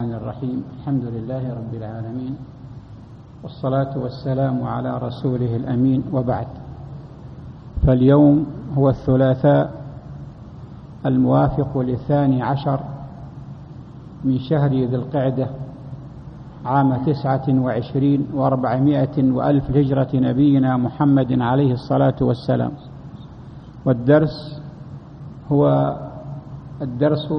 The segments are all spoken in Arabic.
الرحمن الرحيم. الحمد لله رب العالمين، والصلاة والسلام على رسوله الأمين، وبعد. فاليوم هو الثلاثاء الموافق ل12 من شهر ذي القعدة عام 29 و400 وألف هجرة نبينا محمد عليه الصلاة والسلام. والدرس هو الدرس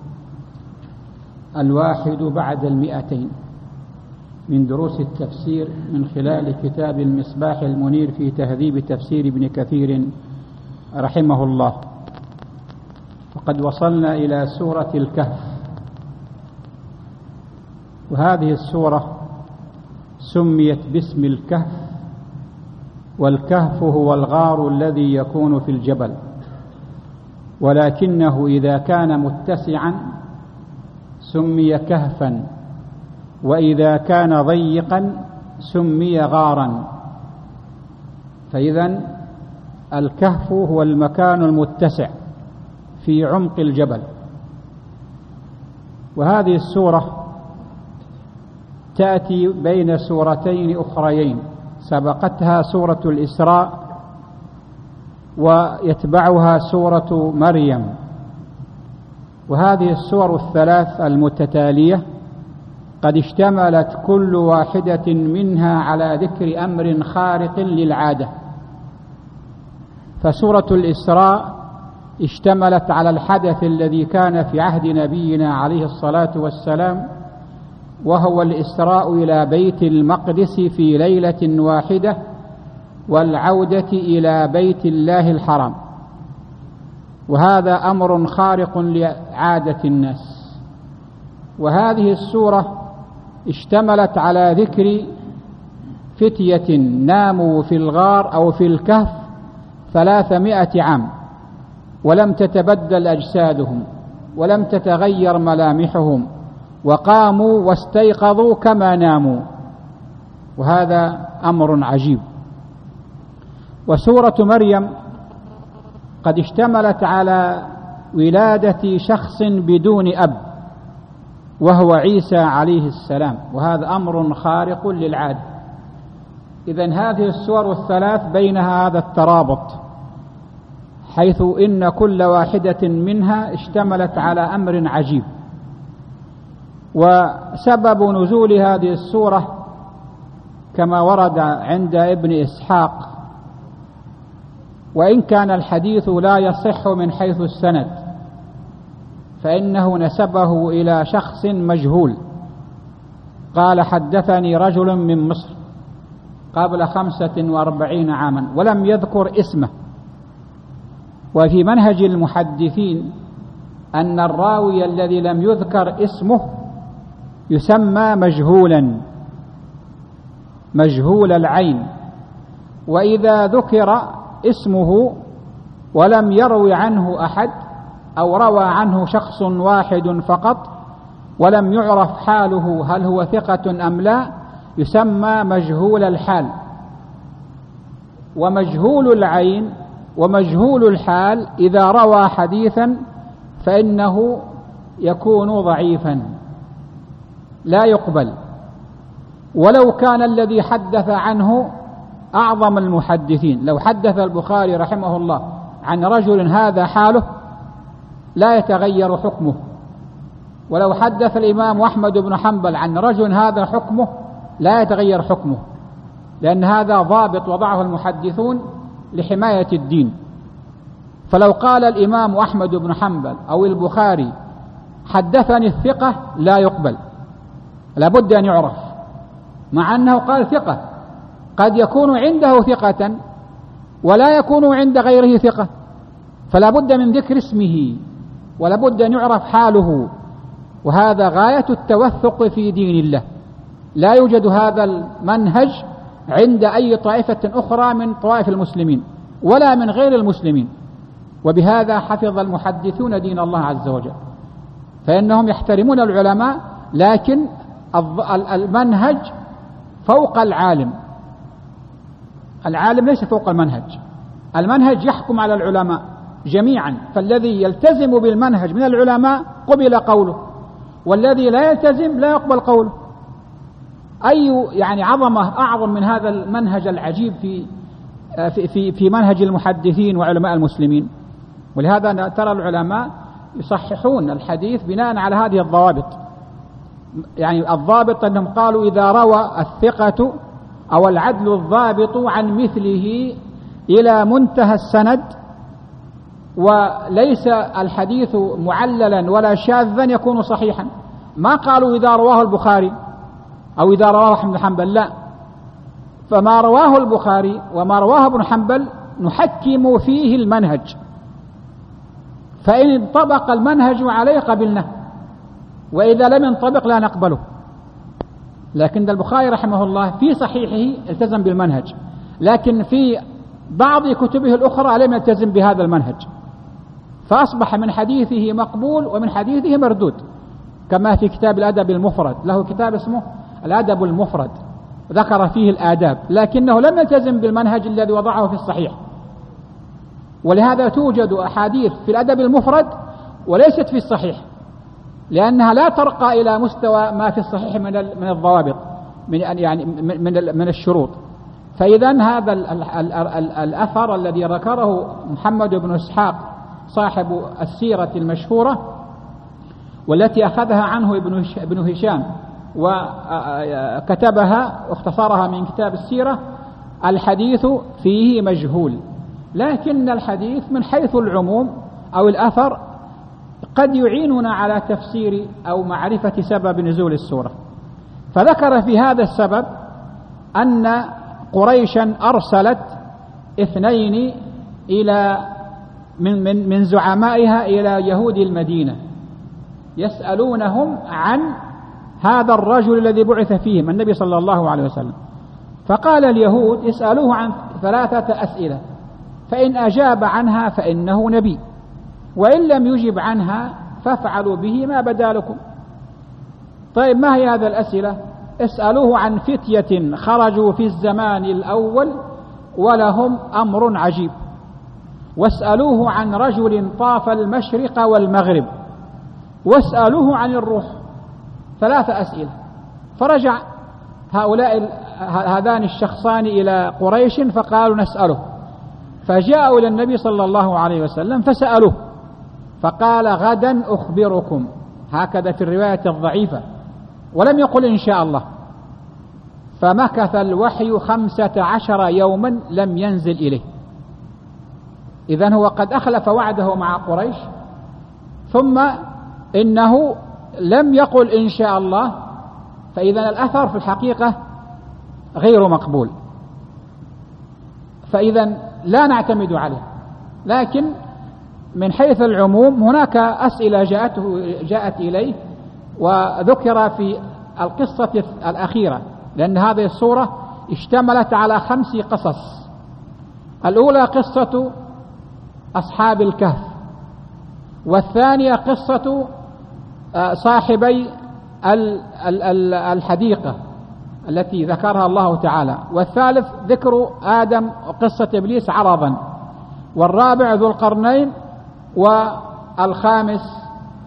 1 بعد 200 من دروس التفسير من خلال كتاب المصباح المنير في تهذيب تفسير ابن كثير رحمه الله. وقد وصلنا إلى سورة الكهف، وهذه السورة سميت باسم الكهف، والكهف هو الغار الذي يكون في الجبل، ولكنه إذا كان متسعا سمي كهفا، وإذا كان ضيقا سمي غارا. فإذن الكهف هو المكان المتسع في عمق الجبل. وهذه السورة تأتي بين سورتين أخريين سبقتها سورة الإسراء ويتبعها سورة مريم. وهذه السور الثلاث المتتالية قد اشتملت كل واحدة منها على ذكر أمر خارق للعادة. فسورة الإسراء اشتملت على الحدث الذي كان في عهد نبينا عليه الصلاة والسلام، وهو الإسراء إلى بيت المقدس في ليلة واحدة، والعودة إلى بيت الله الحرام. وهذا أمر خارق لعادة الناس. وهذه السورة اشتملت على ذكر فتية ناموا في الغار أو في الكهف 300 عام، ولم تتبدل أجسادهم ولم تتغير ملامحهم، وقاموا واستيقظوا كما ناموا، وهذا أمر عجيب. وسورة مريم قد اشتملت على ولادة شخص بدون أب، وهو عيسى عليه السلام، وهذا أمر خارق للعادة. إذن هذه السور الثلاث بينها هذا الترابط، حيث إن كل واحدة منها اشتملت على أمر عجيب. وسبب نزول هذه السورة كما ورد عند ابن إسحاق، وإن كان الحديث لا يصح من حيث السند، فإنه نسبه إلى شخص مجهول. قال: حدثني رجل من مصر قبل 45 عاما، ولم يذكر اسمه. وفي منهج المحدثين أن الراوي الذي لم يذكر اسمه يسمى مجهول العين. وإذا ذكر اسمه ولم يروي عنه أحد، أو روى عنه شخص واحد فقط ولم يعرف حاله هل هو ثقة أم لا، يسمى مجهول الحال. ومجهول العين ومجهول الحال إذا روى حديثا فإنه يكون ضعيفا لا يقبل، ولو كان الذي حدث عنه أعظم المحدثين. لو حدث البخاري رحمه الله عن رجل هذا حاله لا يتغير حكمه، ولو حدث الإمام أحمد بن حنبل عن رجل هذا حكمه لا يتغير حكمه، لأن هذا ضابط وضعه المحدثون لحماية الدين. فلو قال الإمام أحمد بن حنبل أو البخاري حدثني الثقة لا يقبل، لابد أن يعرف، مع أنه قال ثقة. قد يكون عنده ثقة ولا يكون عند غيره ثقة، فلا بد من ذكر اسمه ولا بد أن يعرف حاله. وهذا غاية التوثق في دين الله. لا يوجد هذا المنهج عند أي طائفة أخرى من طوائف المسلمين ولا من غير المسلمين. وبهذا حفظ المحدثون دين الله عز وجل، فإنهم يحترمون العلماء، لكن المنهج فوق العالم. العالم ليس فوق المنهج، المنهج يحكم على العلماء جميعا. فالذي يلتزم بالمنهج من العلماء قبل قوله، والذي لا يلتزم لا يقبل قوله. أي يعني عظمة أعظم من هذا المنهج العجيب في منهج المحدثين وعلماء المسلمين. ولهذا ترى العلماء يصححون الحديث بناء على هذه الضوابط. يعني الضابط أنهم قالوا إذا روى الثقة أو العدل الضابط عن مثله إلى منتهى السند وليس الحديث معللا ولا شاذا يكون صحيحا. ما قالوا إذا رواه البخاري أو إذا رواه أحمد بن حنبل، لا، فما رواه البخاري وما رواه ابن حنبل نحكم فيه المنهج، فإن انطبق المنهج عليه قبلناه، وإذا لم ينطبق لا نقبله. لكن البخاري رحمه الله في صحيحه التزم بالمنهج، لكن في بعض كتبه الأخرى لم يلتزم بهذا المنهج، فأصبح من حديثه مقبول ومن حديثه مردود. كما في كتاب الأدب المفرد، له كتاب اسمه الأدب المفرد ذكر فيه الآداب، لكنه لم يلتزم بالمنهج الذي وضعه في الصحيح. ولهذا توجد أحاديث في الأدب المفرد وليست في الصحيح، لأنها لا ترقى إلى مستوى ما في الصحيح من الضوابط، من الشروط. فإذا هذا الأثر الذي ذكره محمد بن إسحاق صاحب السيرة المشهورة والتي أخذها عنه ابن هشام وكتبها واختصرها من كتاب السيرة، الحديث فيه مجهول، لكن الحديث من حيث العموم أو الأثر قد يعيننا على تفسير أو معرفة سبب نزول السورة. فذكر في هذا السبب أن قريشا أرسلت 2 من زعمائها إلى يهود المدينة يسألونهم عن هذا الرجل الذي بعث فيهم النبي صلى الله عليه وسلم. فقال اليهود اسألوه عن 3 أسئلة، فإن أجاب عنها فإنه نبي، وإن لم يجب عنها فافعلوا به ما بدا لكم. طيب ما هي هذه الأسئلة؟ اسألوه عن فتية خرجوا في الزمان الأول ولهم أمر عجيب، واسألوه عن رجل طاف المشرق والمغرب، واسألوه عن الروح. 3 أسئلة. فرجع هذان الشخصان إلى قريش فقالوا نسأله، فجاءوا إلى النبي صلى الله عليه وسلم فسألوه، فقال غدا أخبركم، هكذا في الرواية الضعيفة، ولم يقل إن شاء الله. فمكث الوحي 15 يوما لم ينزل إليه. إذن هو قد أخلف وعده مع قريش، ثم إنه لم يقل إن شاء الله، فإذا الأثر في الحقيقة غير مقبول، فإذا لا نعتمد عليه. لكن من حيث العموم هناك أسئلة جاءت إليه وذكر في القصة الأخيرة، لأن هذه السورة اشتملت على 5 قصص. الأولى قصة أصحاب الكهف، والثانية قصة صاحبي الحديقة التي ذكرها الله تعالى، والثالث ذكر آدم وقصة إبليس عرضا، والرابع ذو القرنين، والخامس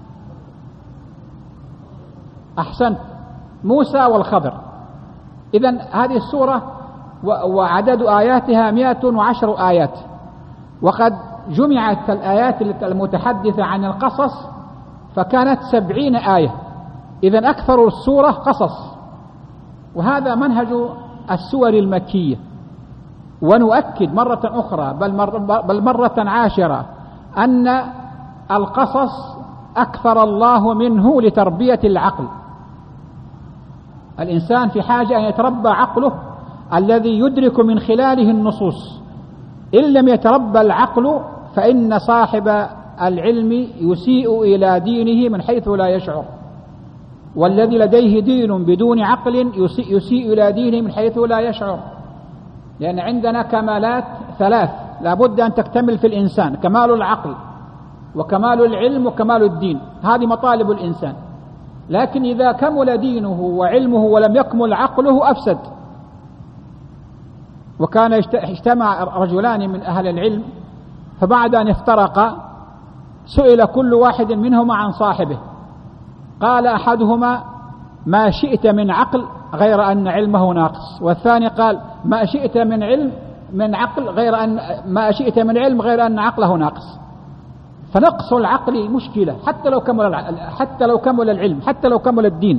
أحسنت موسى والخضر. إذن هذه السورة وعدد آياتها 110 آيات، وقد جمعت الآيات المتحدثة عن القصص فكانت 70 آية. إذن أكثر السورة قصص، وهذا منهج السور المكية. ونؤكد مرة أخرى بل مرة عاشرة أن القصص أكثر الله منه لتربية العقل. الإنسان في حاجة أن يتربى عقله الذي يدرك من خلاله النصوص. إن لم يتربى العقل فإن صاحب العلم يسيء إلى دينه من حيث لا يشعر، والذي لديه دين بدون عقل يسيء إلى دينه من حيث لا يشعر. لأن عندنا كمالات 3 لابد أن تكتمل في الإنسان: كمال العقل وكمال العلم وكمال الدين، هذه مطالب الإنسان. لكن إذا كمل دينه وعلمه ولم يكمل عقله أفسد. وكان اجتمع رجلان من أهل العلم، فبعد أن افترقا سئل كل واحد منهما عن صاحبه، قال أحدهما: ما شئت من عقل غير أن علمه ناقص، والثاني قال: ما شئت من علم من عقل غير أن ما شئت من علم غير أن عقله ناقص. فنقص العقل مشكلة حتى لو كمل العلم، حتى لو كمل الدين.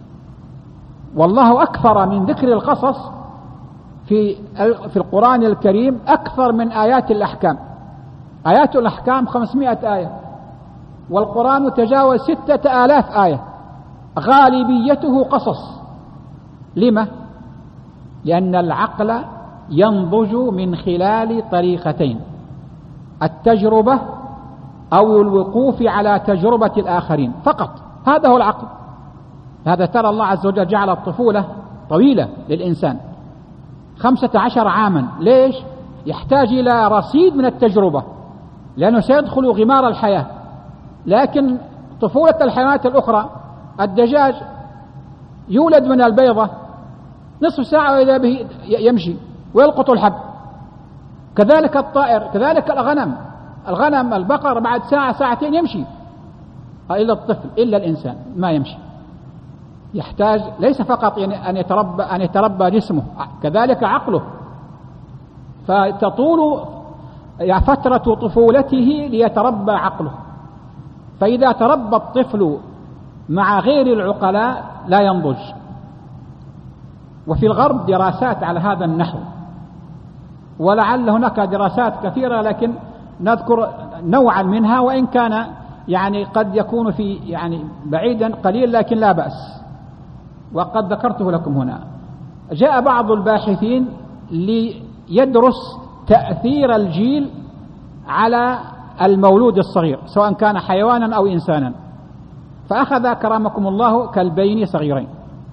والله أكثر من ذكر القصص في القرآن الكريم أكثر من آيات الأحكام. آيات الأحكام 500 آية، والقرآن تجاوز 6000 آية، غالبيته قصص. لما؟ لأن العقل ينضج من خلال طريقتين: التجربة أو الوقوف على تجربة الآخرين فقط. هذا هو العقل. هذا ترى الله عز وجل جعل الطفولة طويلة للإنسان 15 عاما. ليش؟ يحتاج إلى رصيد من التجربة، لأنه سيدخل غمار الحياة. لكن طفولة الحيوانات الأخرى، الدجاج يولد من البيضة نصف ساعة وإذا به يمشي ويلقط الحب. كذلك الطائر، كذلك الغنم البقر بعد ساعة ساعتين يمشي. إلا الطفل، إلا الإنسان ما يمشي. يحتاج ليس فقط أن يتربى جسمه، كذلك عقله. فتطول فترة طفولته ليتربى عقله. فإذا تربى الطفل مع غير العقلاء لا ينضج. وفي الغرب دراسات على هذا النحو، ولعل هناك دراسات كثيرة، لكن نذكر نوعا منها، وإن كان قد يكون في بعيدا قليل، لكن لا بأس، وقد ذكرته لكم هنا. جاء بعض الباحثين ليدرس تأثير الجيل على المولود الصغير، سواء كان حيوانا أو إنسانا. فأخذ كرمكم الله كلبين صغيرين،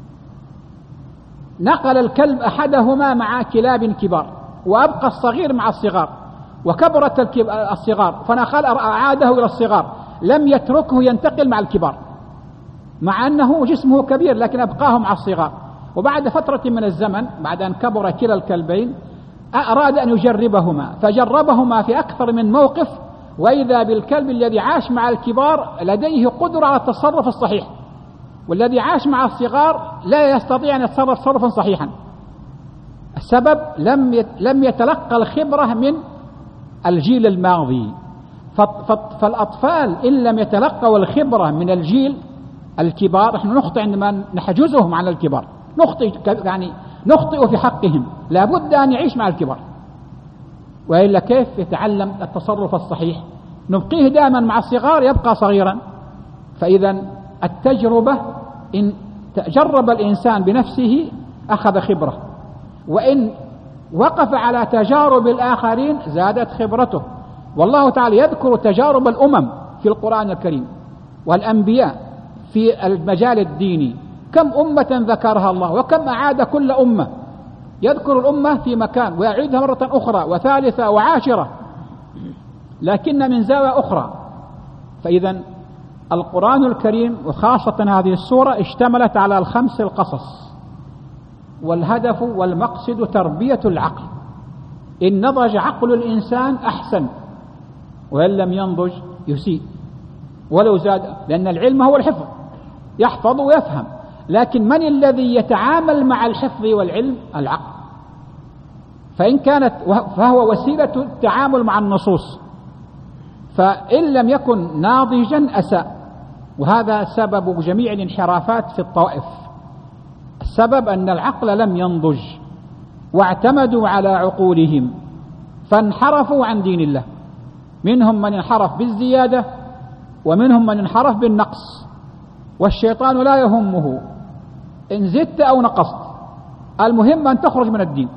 نقل الكلب أحدهما مع كلاب كبار، وأبقى الصغير مع الصغار، وكبرت الصغار فنقل أعاده إلى الصغار، لم يتركه ينتقل مع الكبار، مع أنه جسمه كبير لكن أبقاه مع الصغار. وبعد فترة من الزمن، بعد أن كبر كلا الكلبين، أراد أن يجربهما، فجربهما في أكثر من موقف، وإذا بالكلب الذي عاش مع الكبار لديه قدرة على التصرف الصحيح، والذي عاش مع الصغار لا يستطيع أن يتصرف تصرفا صحيحا. السبب لم يتلقى الخبرة من الجيل الماضي. فالأطفال إن لم يتلقوا الخبرة من الجيل الكبار، نحن نخطئ عندما نحجزهم عن الكبار، نخطئ في حقهم. لا بد أن يعيش مع الكبار، وإلا كيف يتعلم التصرف الصحيح؟ نبقيه دائما مع الصغار يبقى صغيرا. فإذا التجربة، إن جرب الإنسان بنفسه أخذ خبرة، وإن وقف على تجارب الآخرين زادت خبرته. والله تعالى يذكر تجارب الأمم في القرآن الكريم والأنبياء في المجال الديني. كم أمة ذكرها الله، وكم أعاد كل أمة. يذكر الأمة في مكان ويعيدها مرة أخرى وثالثة وعاشرة، لكن من زاوية أخرى. فإذا القرآن الكريم وخاصة هذه السورة اشتملت على 5 القصص، والهدف والمقصد تربية العقل. إن نضج عقل الإنسان أحسن، وإن لم ينضج يسيء ولو زاد، لأن العلم هو الحفظ، يحفظ ويفهم. لكن من الذي يتعامل مع الحفظ والعلم؟ العقل. فهو وسيلة التعامل مع النصوص. فإن لم يكن ناضجا أساء، وهذا سبب جميع الانحرافات في الطوائف. السبب أن العقل لم ينضج، واعتمدوا على عقولهم فانحرفوا عن دين الله. منهم من انحرف بالزيادة، ومنهم من انحرف بالنقص. والشيطان لا يهمه إن زدت أو نقصت، المهم أن تخرج من الدين،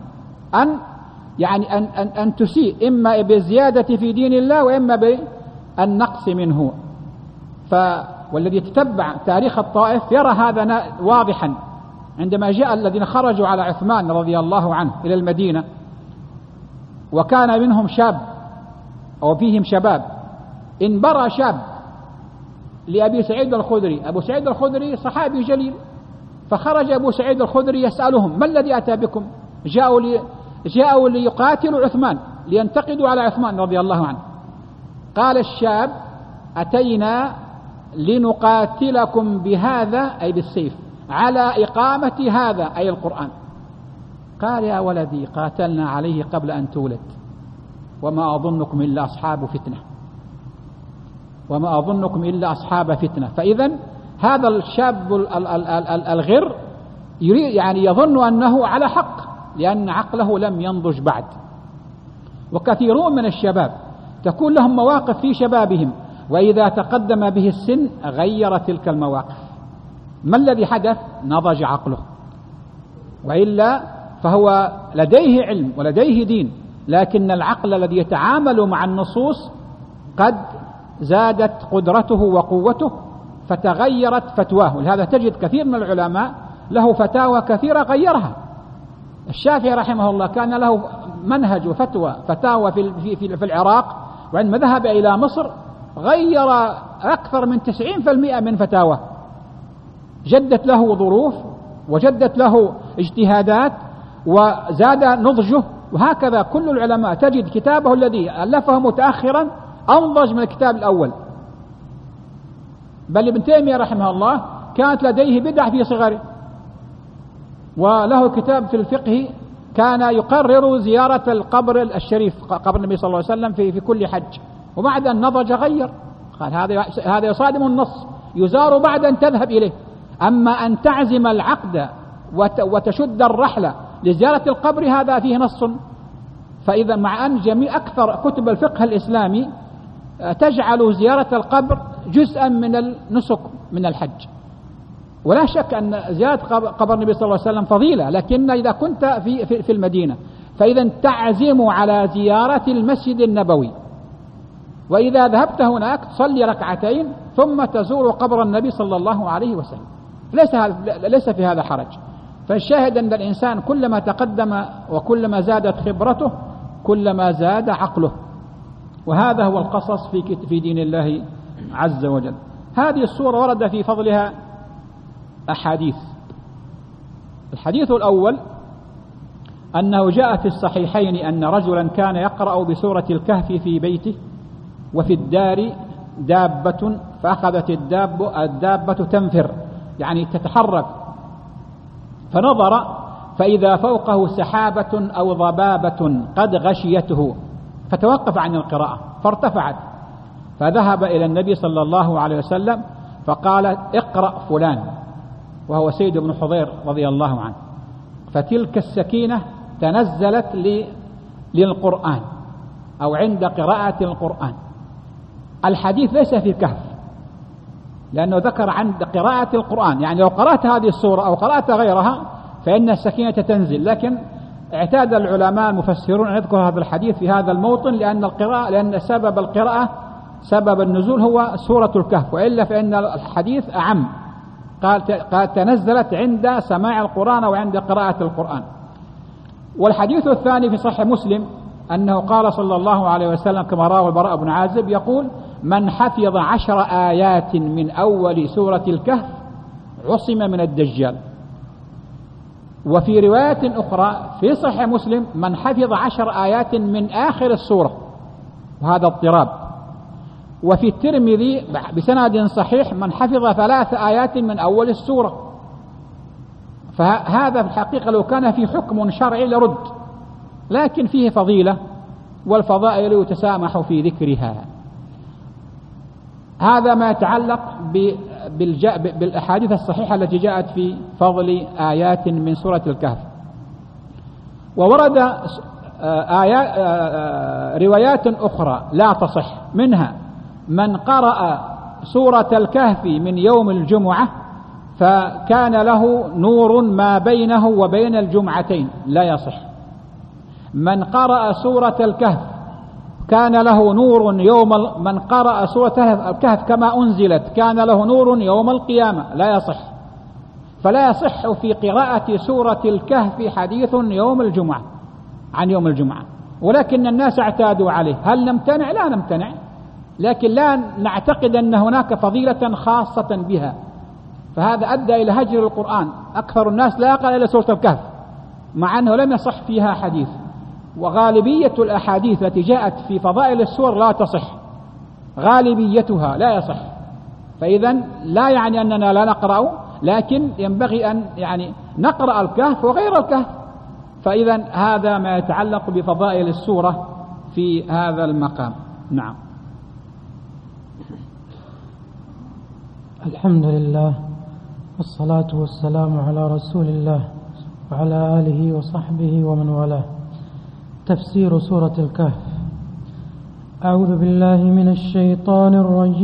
أن تسيء، إما بالزيادة في دين الله وإما بالنقص منه. والذي يتتبع تاريخ الطائف يرى هذا واضحا. عندما جاء الذين خرجوا على عثمان رضي الله عنه إلى المدينة، وكان منهم شاب أو فيهم شباب، انبرى شاب لأبي سعيد الخدري. أبو سعيد الخدري صحابي جليل، فخرج أبو سعيد الخدري يسألهم: ما الذي أتى بكم؟ جاءوا ليقاتلوا عثمان، لينتقدوا على عثمان رضي الله عنه. قال الشاب: أتينا لنقاتلكم بهذا أي بالسيف على إقامة هذا أي القرآن. قال يا ولدي قاتلنا عليه قبل أن تولد وما أظنكم إلا أصحاب فتنة، وما أظنكم إلا أصحاب فتنة. فإذا هذا الشاب الغر يريد يعني يظن أنه على حق لأن عقله لم ينضج بعد. وكثيرون من الشباب تكون لهم مواقف في شبابهم وإذا تقدم به السن غير تلك المواقف. ما الذي حدث؟ نضج عقله، وإلا فهو لديه علم ولديه دين، لكن العقل الذي يتعامل مع النصوص قد زادت قدرته وقوته فتغيرت فتواه. لهذا تجد كثير من العلماء له فتاوى كثيرة غيرها. الشافعي رحمه الله كان له منهج فتاوى في العراق، وعندما ذهب إلى مصر غير أكثر من 90% من فتاوى، جدت له ظروف وجدت له اجتهادات وزاد نضجه. وهكذا كل العلماء تجد كتابه الذي ألفه متأخرا أنضج من الكتاب الأول. بل ابن تيمية رحمه الله كانت لديه بدع في صغره، وله كتاب في الفقه كان يقرر زيارة القبر الشريف قبر النبي صلى الله عليه وسلم في كل حج، وبعد أن نضج غير، قال هذا يصادم النص، يزار بعد أن تذهب إليه. أما أن تعزم العقد وتشد الرحلة لزيارة القبر هذا فيه نص. فإذا مع أن جميع أكثر كتب الفقه الإسلامي تجعل زيارة القبر جزءا من النسك من الحج، ولا شك أن زيارة قبر النبي صلى الله عليه وسلم فضيلة، لكن إذا كنت في المدينة فإذا تعزم على زيارة المسجد النبوي، وإذا ذهبت هناك تصلي ركعتين ثم تزور قبر النبي صلى الله عليه وسلم. ليس في هذا حرج. فالشاهد أن الإنسان كلما تقدم وكلما زادت خبرته كلما زاد عقله. وهذا هو القصص في دين الله عز وجل. هذه السورة ورد في فضلها أحاديث. الحديث الأول أنه جاء في الصحيحين أن رجلا كان يقرأ بسورة الكهف في بيته وفي الدار دابة، فأخذت الدابة تنفر يعني تتحرك، فنظر فإذا فوقه سحابة أو ضبابة قد غشيته، فتوقف عن القراءة فارتفعت، فذهب إلى النبي صلى الله عليه وسلم فقال اقرأ فلان، وهو سيد بن حضير رضي الله عنه. فتلك السكينة تنزلت للقرآن أو عند قراءة القرآن. الحديث ليس في الكهف، لأنه ذكر عند قراءة القرآن، يعني لو قرأت هذه السورة أو قرأت غيرها فإن السكينة تنزل. لكن اعتاد العلماء المفسرون أن يذكر هذا الحديث في هذا الموطن لأن سبب القراءة سبب النزول هو سورة الكهف، وإلا فإن الحديث أعم، قال تنزلت عند سماع القرآن وعند قراءة القرآن. والحديث الثاني في صحيح مسلم أنه قال صلى الله عليه وسلم كما رواه البراء بن عازب يقول: من حفظ 10 آيات من أول سورة الكهف عصم من الدجال. وفي رواية أخرى في صحيح مسلم من حفظ 10 آيات من آخر السورة، وهذا اضطراب. وفي الترمذي بسند صحيح من حفظ 3 آيات من أول السورة. فهذا في الحقيقة لو كان في حكم شرعي لرد، لكن فيه فضيلة والفضائل يتسامح في ذكرها. هذا ما يتعلق بالأحاديث الصحيحة التي جاءت في فضل آيات من سورة الكهف. وورد روايات أخرى لا تصح، منها من قرأ سورة الكهف من يوم الجمعة فكان له نور ما بينه وبين الجمعتين، لا يصح. من قرأ سورة الكهف كان له نور من قرأ سورة الكهف كما أنزلت كان له نور يوم القيامة، لا يصح. فلا يصح في قراءة سورة الكهف حديث يوم الجمعة عن يوم الجمعة، ولكن الناس اعتادوا عليه. هل نمتنع؟ لا نمتنع، لكن لا نعتقد أن هناك فضيلة خاصة بها. فهذا أدى إلى هجر القرآن. أكثر الناس لا يقرأ إلا سورة الكهف مع أنه لم يصح فيها حديث. وغالبية الأحاديث التي جاءت في فضائل السور لا تصح، غالبيتها لا يصح. فإذا لا يعني أننا لا نقرأ، لكن ينبغي أن نقرأ الكهف وغير الكهف. فإذا هذا ما يتعلق بفضائل السورة في هذا المقام. نعم. الحمد لله والصلاة والسلام على رسول الله وعلى آله وصحبه ومن والاه. تفسير سورة الكهف. أعوذ بالله من الشيطان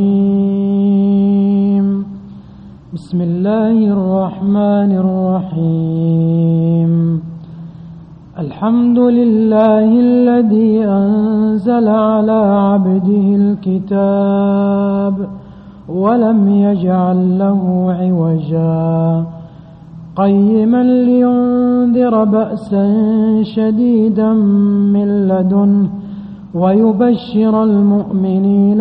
الرجيم. بسم الله الرحمن الرحيم. الحمد لله الذي أنزل على عبده الكتاب ولم يجعل له عوجا قيما لينذر بأسا شديدا من لدنه ويبشر المؤمنين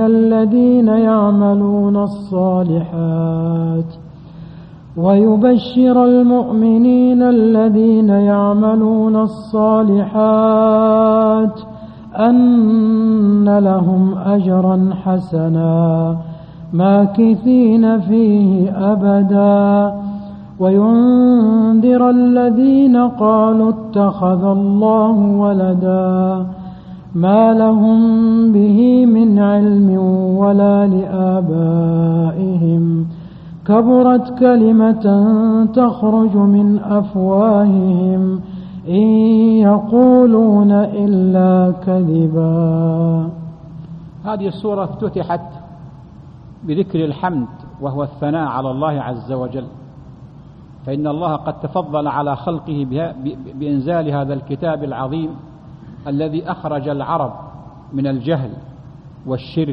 الذين يعملون الصالحات أن لهم أجرا حسنا ماكثين فيه أبدا وينذر الذين قالوا اتخذ الله ولدا ما لهم به من علم ولا لآبائهم كبرت كلمة تخرج من أفواههم إن يقولون إلا كذبا. هذه السورة افتتحت بذكر الحمد، وهو الثناء على الله عز وجل، فإن الله قد تفضل على خلقه بإنزال هذا الكتاب العظيم الذي أخرج العرب من الجهل والشرك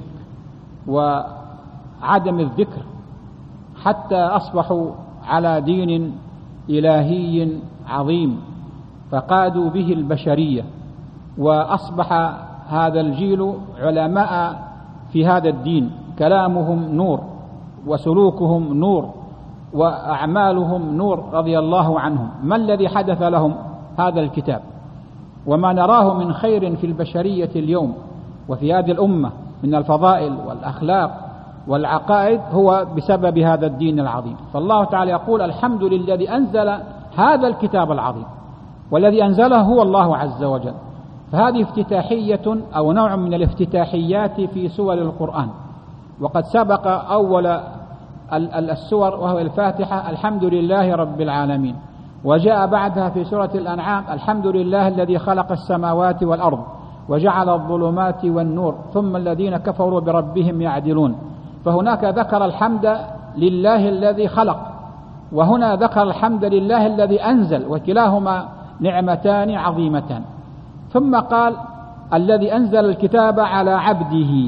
وعدم الذكر، حتى أصبحوا على دين إلهي عظيم فقادوا به البشرية، وأصبح هذا الجيل علماء في هذا الدين، كلامهم نور وسلوكهم نور وأعمالهم نور رضي الله عنهم. ما الذي حدث لهم؟ هذا الكتاب. وما نراه من خير في البشرية اليوم وفي هذه الأمة من الفضائل والأخلاق والعقائد هو بسبب هذا الدين العظيم. فالله تعالى يقول الحمد لله الذي أنزل هذا الكتاب العظيم، والذي أنزله هو الله عز وجل. فهذه افتتاحية أو نوع من الافتتاحيات في سور القرآن، وقد سبق أول السور وهو الفاتحة الحمد لله رب العالمين، وجاء بعدها في سورة الأنعام الحمد لله الذي خلق السماوات والأرض وجعل الظلمات والنور ثم الذين كفروا بربهم يعدلون. فهناك ذكر الحمد لله الذي خلق، وهنا ذكر الحمد لله الذي أنزل، وكلاهما نعمتان عظيمتان. ثم قال الذي أنزل الكتاب على عبده،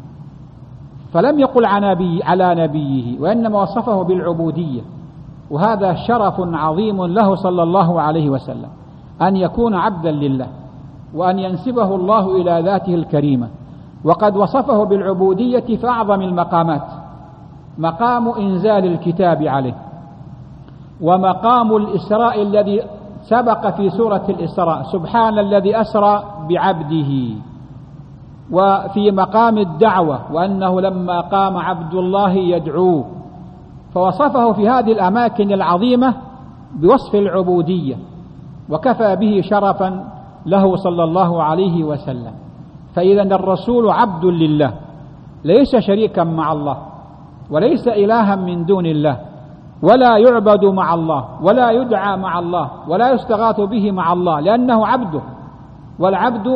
فلم يقل على نبيه، وإنما وصفه بالعبودية، وهذا شرف عظيم له صلى الله عليه وسلم أن يكون عبدا لله، وأن ينسبه الله إلى ذاته الكريمة. وقد وصفه بالعبودية في أعظم المقامات، مقام إنزال الكتاب عليه، ومقام الإسراء الذي سبق في سورة الإسراء سبحان الذي أسرى بعبده، وفي مقام الدعوة وأنه لما قام عبد الله يدعوه، فوصفه في هذه الأماكن العظيمة بوصف العبودية، وكفى به شرفا له صلى الله عليه وسلم. فإذا الرسول عبد لله، ليس شريكا مع الله، وليس إلها من دون الله، ولا يعبد مع الله، ولا يدعى مع الله، ولا يستغاث به مع الله، لأنه عبده. والعبد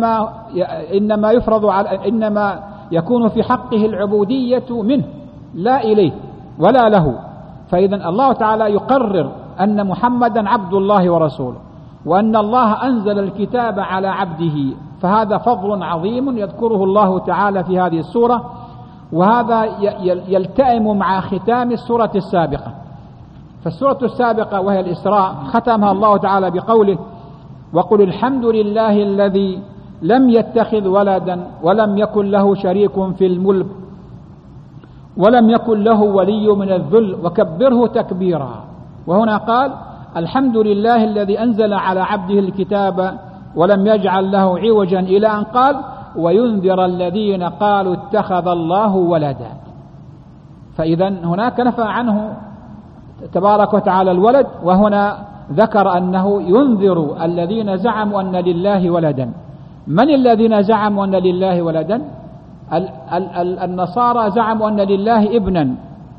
إنما يكون في حقه العبودية منه لا إليه ولا له. فإذا الله تعالى يقرر أن محمدا عبد الله ورسوله، وأن الله أنزل الكتاب على عبده، فهذا فضل عظيم يذكره الله تعالى في هذه السورة، وهذا يلتئم مع ختام السورة السابقة. فالسورة السابقة وهي الإسراء ختمها الله تعالى بقوله وقل الحمد لله الذي لم يتخذ ولدا ولم يكن له شريك في الملك ولم يكن له ولي من الذل وكبره تكبيرا. وهنا قال الحمد لله الذي أنزل على عبده الكتاب ولم يجعل له عوجا، إلى أن قال وينذر الذين قالوا اتخذ الله ولدا. فإذا هناك نفى عنه تبارك وتعالى الولد، وهنا ذكر أنه ينذر الذين زعموا أن لله ولدا. من الذين زعموا أن لله ولدا؟ النصارى زعموا أن لله ابنا،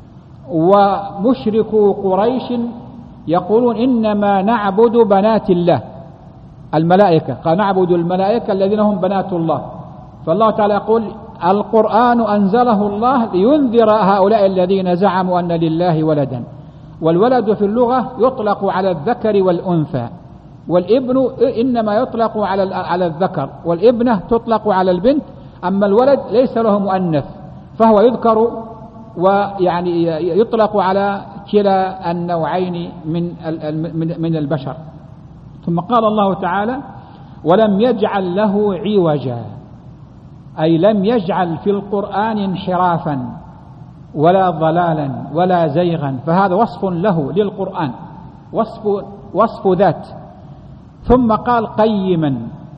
ومشركو قريش يقولون إنما نعبد بنات الله الملائكة، قال نعبد الملائكة الذين هم بنات الله. فالله تعالى يقول القرآن أنزله الله لينذر هؤلاء الذين زعموا أن لله ولدا. والولد في اللغة يطلق على الذكر والأنثى، والابن إنما يطلق على الذكر، والابنة تطلق على البنت. أما الولد ليس له مؤنث، فهو يذكر ويعني يطلق على كلا النوعين من البشر. ثم قال الله تعالى ولم يجعل له عوجا، أي لم يجعل في القرآن انحرافا ولا ضلالا ولا زيغا، فهذا وصف له للقرآن، وصف ذات. ثم قال قيما،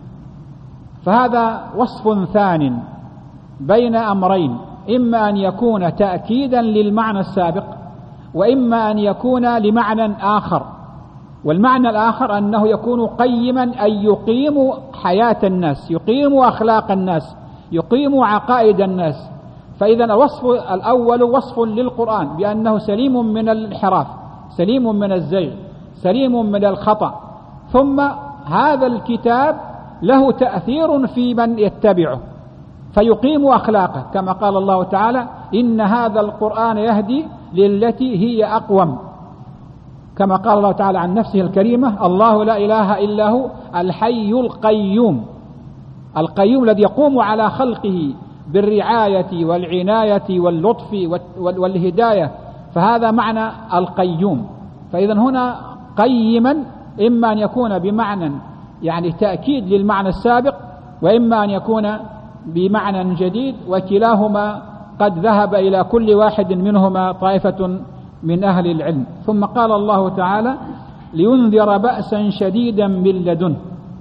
فهذا وصف ثان بين أمرين، إما أن يكون تأكيدا للمعنى السابق، وإما أن يكون لمعنى آخر. والمعنى الآخر أنه يكون قيما أي يقيم حياة الناس، يقيم أخلاق الناس، يقيم عقائد الناس. فإذا الوصف الأول وصف للقرآن بأنه سليم من الانحراف، سليم من الزيغ، سليم من الخطأ. ثم هذا الكتاب له تأثير في من يتبعه فيقيم أخلاقه، كما قال الله تعالى إن هذا القرآن يهدي للتي هي أقوم، كما قال الله تعالى عن نفسه الكريمة الله لا إله إلا هو الحي القيوم، القيوم الذي يقوم على خلقه بالرعاية والعناية واللطف والهداية، فهذا معنى القيوم. فإذا هنا قيما إما أن يكون بمعنى يعني تأكيد للمعنى السابق، وإما أن يكون بمعنى جديد، وكلاهما قد ذهب إلى كل واحد منهما طائفة من أهل العلم. ثم قال الله تعالى لينذر بأسا شديدا من لدنه،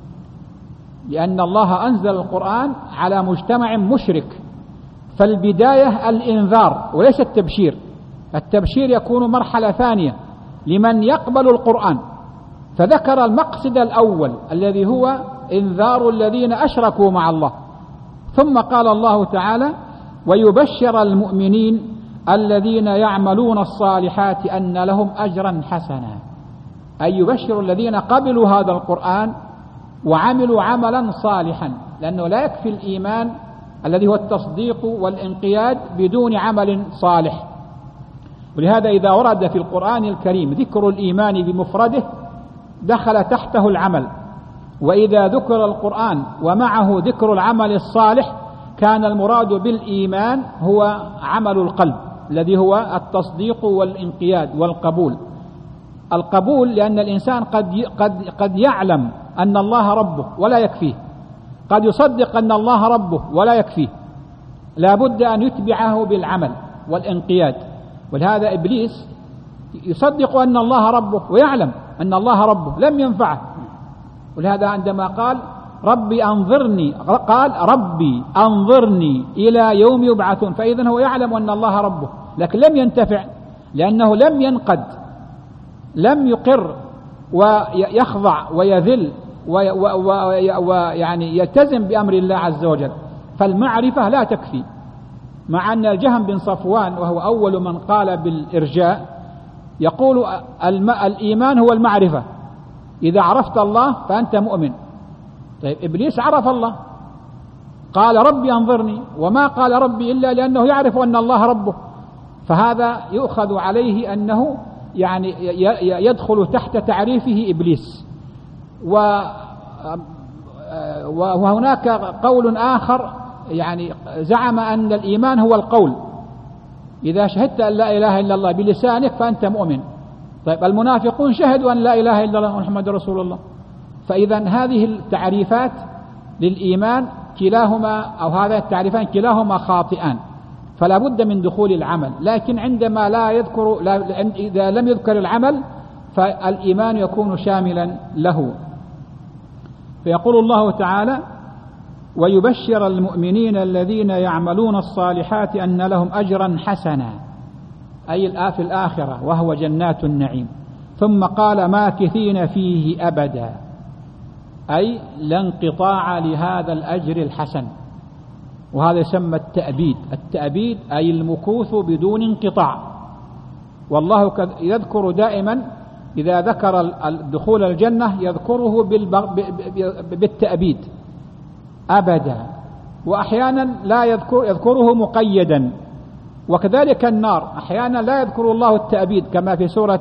لأن الله أنزل القرآن على مجتمع مشرك، فالبداية الإنذار وليس التبشير. التبشير يكون مرحلة ثانية لمن يقبل القرآن، فذكر المقصد الأول الذي هو إنذار الذين أشركوا مع الله. ثم قال الله تعالى ويبشر المؤمنين الذين يعملون الصالحات أن لهم أجرا حسنا، أي يبشر الذين قبلوا هذا القرآن وعملوا عملا صالحا، لأنه لا يكفي الإيمان الذي هو التصديق والانقياد بدون عمل صالح. ولهذا إذا ورد في القرآن الكريم ذكر الإيمان بمفرده دخل تحته العمل، وإذا ذكر القرآن ومعه ذكر العمل الصالح كان المراد بالإيمان هو عمل القلب الذي هو التصديق والانقياد والقبول. القبول لأن الإنسان قد يعلم أن الله ربه ولا يكفيه، قد يصدق أن الله ربه ولا يكفيه، لا بد أن يتبعه بالعمل والانقياد. ولهذا إبليس يصدق أن الله ربه ويعلم أن الله ربه لم ينفعه، ولهذا عندما قال ربي أنظرني قال ربي أنظرني إلى يوم يبعثون، فإذا هو يعلم أن الله ربه لكن لم ينتفع، لأنه لم ينقد، لم يقر ويخضع ويذل ويعني يلتزم بأمر الله عز وجل. فالمعرفة لا تكفي، مع أن الجهم بن صفوان وهو أول من قال بالإرجاء يقول الإيمان هو المعرفة، إذا عرفت الله فأنت مؤمن. طيب إبليس عرف الله قال ربي أنظرني، وما قال ربي إلا لأنه يعرف أن الله ربه، فهذا يؤخذ عليه أنه يعني يدخل تحت تعريفه إبليس. وهناك قول آخر يعني زعم أن الإيمان هو القول، إذا شهدت أن لا إله إلا الله بلسانك فأنت مؤمن. طيب المنافقون شهدوا أن لا إله إلا الله محمد رسول الله. فإذا هذه التعريفات للإيمان كلاهما أو هذا التعريفان كلاهما خاطئان، فلا بد من دخول العمل. لكن عندما إذا لم يذكر العمل فالإيمان يكون شاملا له. فيقول الله تعالى ويبشر المؤمنين الذين يعملون الصالحات أن لهم أجرا حسنا، أي في الآخرة، وهو جنات النعيم. ثم قال ماكثين فيه أبدا، أي لا انقطاع لهذا الأجر الحسن. وهذا يسمى التأبيد. التأبيد أي المكوث بدون انقطاع. والله يذكر دائما إذا ذكر دخول الجنة يذكره بالتأبيد أبدا، وأحيانا لا يذكره مقيدا. وكذلك النار أحيانا لا يذكر الله التأبيد كما في سورة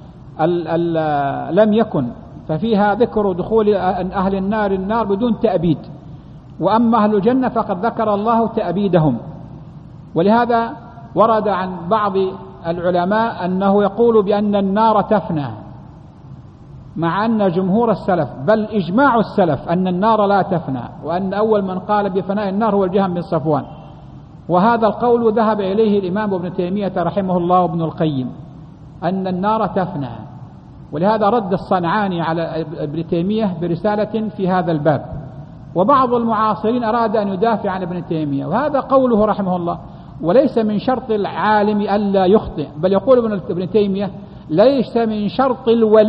لم يكن، ففيها ذكر دخول أهل النار بدون تأبيد، وأما أهل الجنة فقد ذكر الله تأبيدهم. ولهذا ورد عن بعض العلماء أنه يقول بأن النار تفنى، مع أن جمهور السلف بل إجماع السلف أن النار لا تفنى، وأن أول من قال بفناء النار هو الجهم بن صفوان. وهذا القول ذهب إليه الإمام ابن تيمية رحمه الله وابن القيم، أن النار تفنى. ولهذا رد الصنعاني على ابن تيمية برسالة في هذا الباب. وبعض المعاصرين أراد أن يدافع عن ابن تيمية، وهذا قوله رحمه الله. وليس من شرط العالم ألا يخطئ، بل يقول ابن تيمية ليس من شرط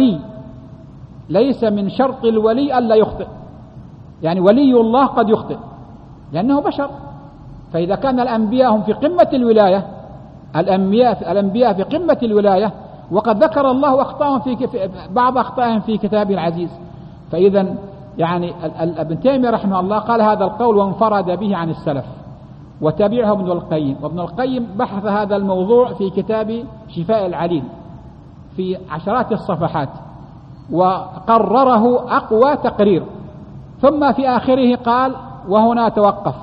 الولي ألا يخطئ، يعني ولي الله قد يخطئ لأنه بشر. فإذا كان الأنبياء هم في قمة الولاية، الأنبياء في قمة الولاية، وقد ذكر الله أخطاءهم في بعض أخطائهم في كتابه العزيز، فإذا يعني ابن تيمية رحمه الله قال هذا القول وانفرد به عن السلف، وتبعه ابن القيم. وابن القيم بحث هذا الموضوع في كتاب شفاء العليل في عشرات الصفحات، وقرره أقوى تقرير، ثم في آخره قال وهنا توقف.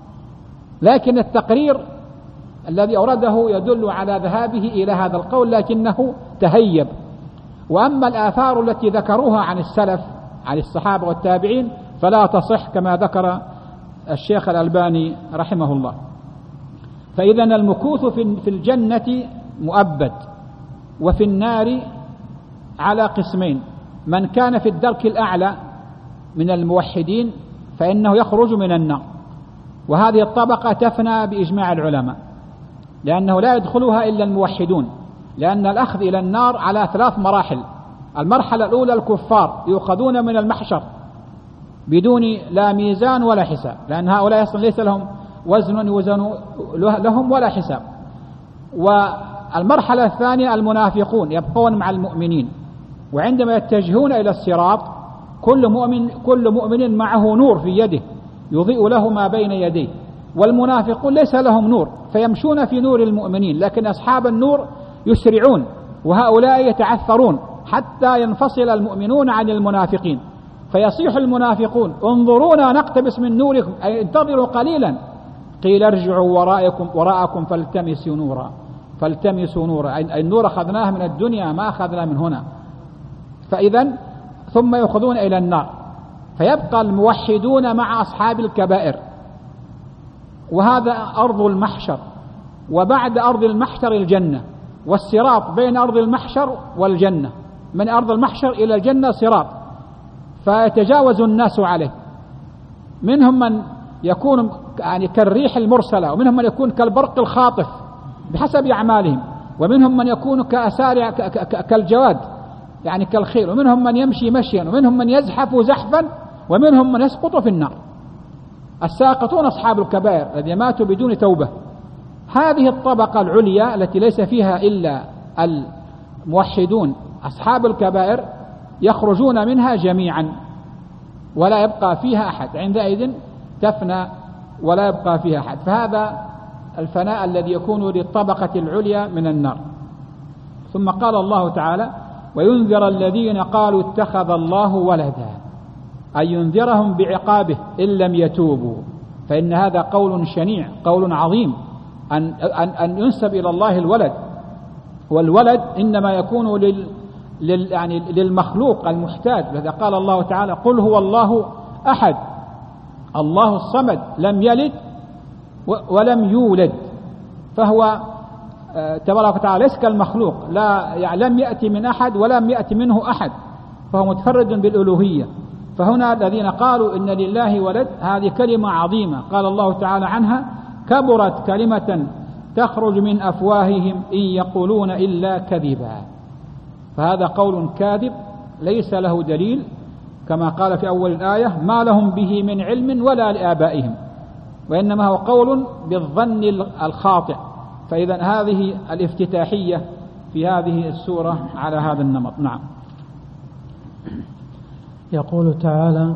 لكن التقرير الذي أورده يدل على ذهابه إلى هذا القول، لكنه تهيب. وأما الآثار التي ذكروها عن السلف عن الصحابة والتابعين فلا تصح كما ذكر الشيخ الألباني رحمه الله. فإذا المكوث في الجنة مؤبد، وفي النار على قسمين: من كان في الدرك الأعلى من الموحدين فإنه يخرج من النار، وهذه الطبقة تفنى بإجماع العلماء، لأنه لا يدخلها إلا الموحدون، لأن الأخذ إلى النار على 3 مراحل. المرحلة الأولى الكفار يؤخذون من المحشر بدون لا ميزان ولا حساب، لأن هؤلاء أصلا ليس لهم وزن يوزن لهم ولا حساب. والمرحلة الثانية المنافقون يبقون مع المؤمنين، وعندما يتجهون إلى الصراط كل مؤمن معه نور في يده يضيء له ما بين يديه، والمنافقون ليس لهم نور فيمشون في نور المؤمنين، لكن أصحاب النور يسرعون وهؤلاء يتعثرون حتى ينفصل المؤمنون عن المنافقين، فيصيح المنافقون انظرونا نقتبس من نوركم، أي انتظروا قليلا. قيل ارجعوا وراءكم فالتمسوا نورا، أي النور أخذناه من الدنيا ما أخذنا من هنا. فإذا ثم يأخذون إلى النار، فيبقى الموحدون مع أصحاب الكبائر، وهذا أرض المحشر. وبعد أرض المحشر الجنة، والصراط بين أرض المحشر والجنة، من أرض المحشر إلى الجنة صراط، فيتجاوز الناس عليه. منهم من يكون يعني كالريح المرسلة، ومنهم من يكون كالبرق الخاطف بحسب أعمالهم، ومنهم من يكون كأسارع كالجواد يعني كالخيل، ومنهم من يمشي مشيا، ومنهم من يزحف زحفا، ومنهم من يسقط في النار. الساقطون أصحاب الكبائر الذين ماتوا بدون توبة. هذه الطبقة العليا التي ليس فيها إلا الموحدون أصحاب الكبائر يخرجون منها جميعا ولا يبقى فيها أحد، عندئذ تفنى ولا يبقى فيها أحد. فهذا الفناء الذي يكون للطبقة العليا من النار. ثم قال الله تعالى وينذر الذين قالوا اتخذ الله ولدا، أي ينذرهم بعقابه إن لم يتوبوا، فإن هذا قول شنيع، قول عظيم أن ينسب إلى الله الولد. والولد إنما يكون يعني للمخلوق المحتاج، لذا قال الله تعالى قل هو الله أحد الله الصمد لم يلد ولم يولد، فهو تبارك وتعالى ليس كالمخلوق، لا لم يأتي من أحد ولم يأتي منه أحد، فهو متفرد بالألوهية. فهنا الذين قالوا إن لله ولد هذه كلمة عظيمة قال الله تعالى عنها كبرت كلمة تخرج من أفواههم إن يقولون إلا كذبا. فهذا قول كاذب ليس له دليل، كما قال في أول الآية: ما لهم به من علم ولا لآبائهم، وإنما هو قول بالظن الخاطئ. فإذا هذه الافتتاحية في هذه السورة على هذا النمط. نعم. يقول تعالى: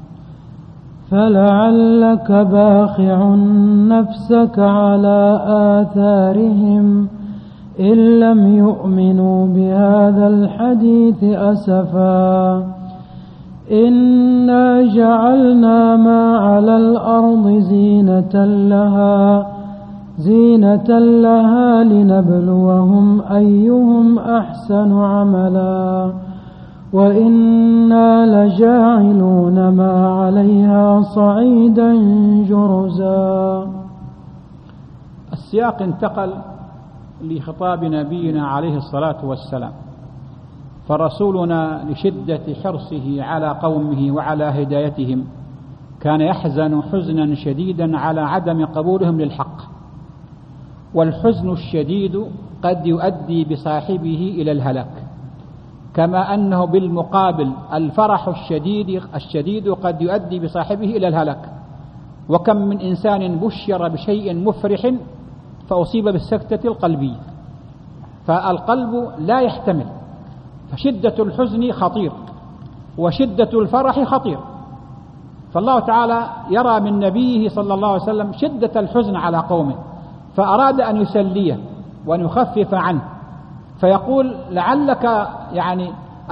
فلعلك باخع نفسك على آثارهم إن لم يؤمنوا بهذا الحديث أسفا إنا جعلنا ما على الأرض زينة لها لنبلوهم أيهم أحسن عملا وإنا لجاعلون ما عليها صعيدا جرزا. السياق انتقل لخطاب نبينا عليه الصلاة والسلام، فرسولنا لشدة حرصه على قومه وعلى هدايتهم كان يحزن حزنا شديدا على عدم قبولهم للحق، والحزن الشديد قد يؤدي بصاحبه إلى الهلاك، كما أنه بالمقابل الفرح الشديد قد يؤدي بصاحبه إلى الهلاك. وكم من إنسان بشر بشيء مفرح فأصيب بالسكتة القلبية، فالقلب لا يحتمل، فشدة الحزن خطير وشدة الفرح خطير. فالله تعالى يرى من نبيه صلى الله عليه وسلم شدة الحزن على قومه، فأراد أن يسليه وأن يخفف عنه، فيقول: لعلك يعني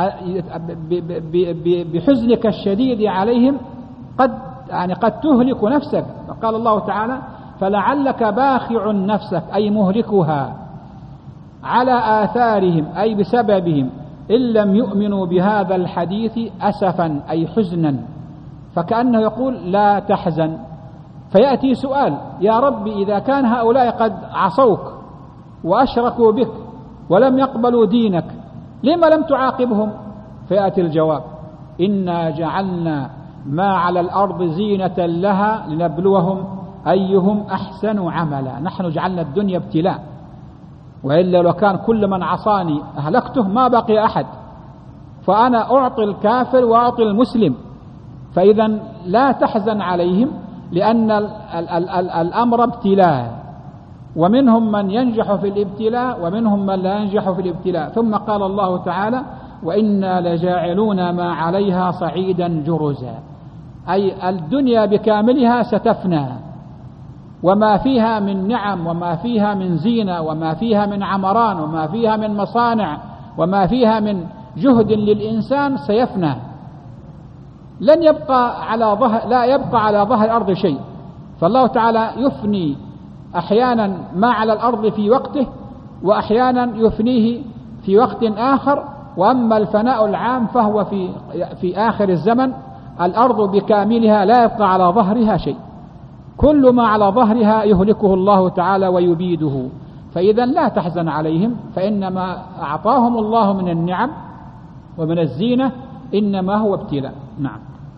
بحزنك الشديد عليهم قد تهلك نفسك. فقال الله تعالى: فلعلك باخع نفسك أي مهلكها على آثارهم أي بسببهم إن لم يؤمنوا بهذا الحديث أسفا أي حزنا. فكأنه يقول: لا تحزن. فيأتي سؤال: يا رب، إذا كان هؤلاء قد عصوك وأشركوا بك ولم يقبلوا دينك لما لم تعاقبهم؟ فيأتي الجواب: إنا جعلنا ما على الأرض زينة لها لنبلوهم أيهم أحسن عملا. نحن جعلنا الدنيا ابتلاء، وإلا لو كان كل من عصاني أهلكته ما بقي أحد، فأنا أعطي الكافر وأعطي المسلم. فإذا لا تحزن عليهم، لأن الأمر ابتلاء، ومنهم من ينجح في الابتلاء ومنهم من لا ينجح في الابتلاء. ثم قال الله تعالى: وإنا لجاعلون ما عليها صعيدا جرزا، أي الدنيا بكاملها ستفنى، وما فيها من نعم وما فيها من زينة وما فيها من عمران وما فيها من مصانع وما فيها من جهد للإنسان سيفنى، لا يبقى على ظهر الأرض شيء. فالله تعالى يفني أحيانا ما على الأرض في وقته، وأحيانا يفنيه في وقت آخر. وأما الفناء العام فهو في آخر الزمن، الأرض بكاملها لا يبقى على ظهرها شيء، كل ما على ظهرها يهلكه الله تعالى ويبيده. فإذا لا تحزن عليهم، فإنما أعطاهم الله من النعم ومن الزينة إنما هو ابتلاء. نعم.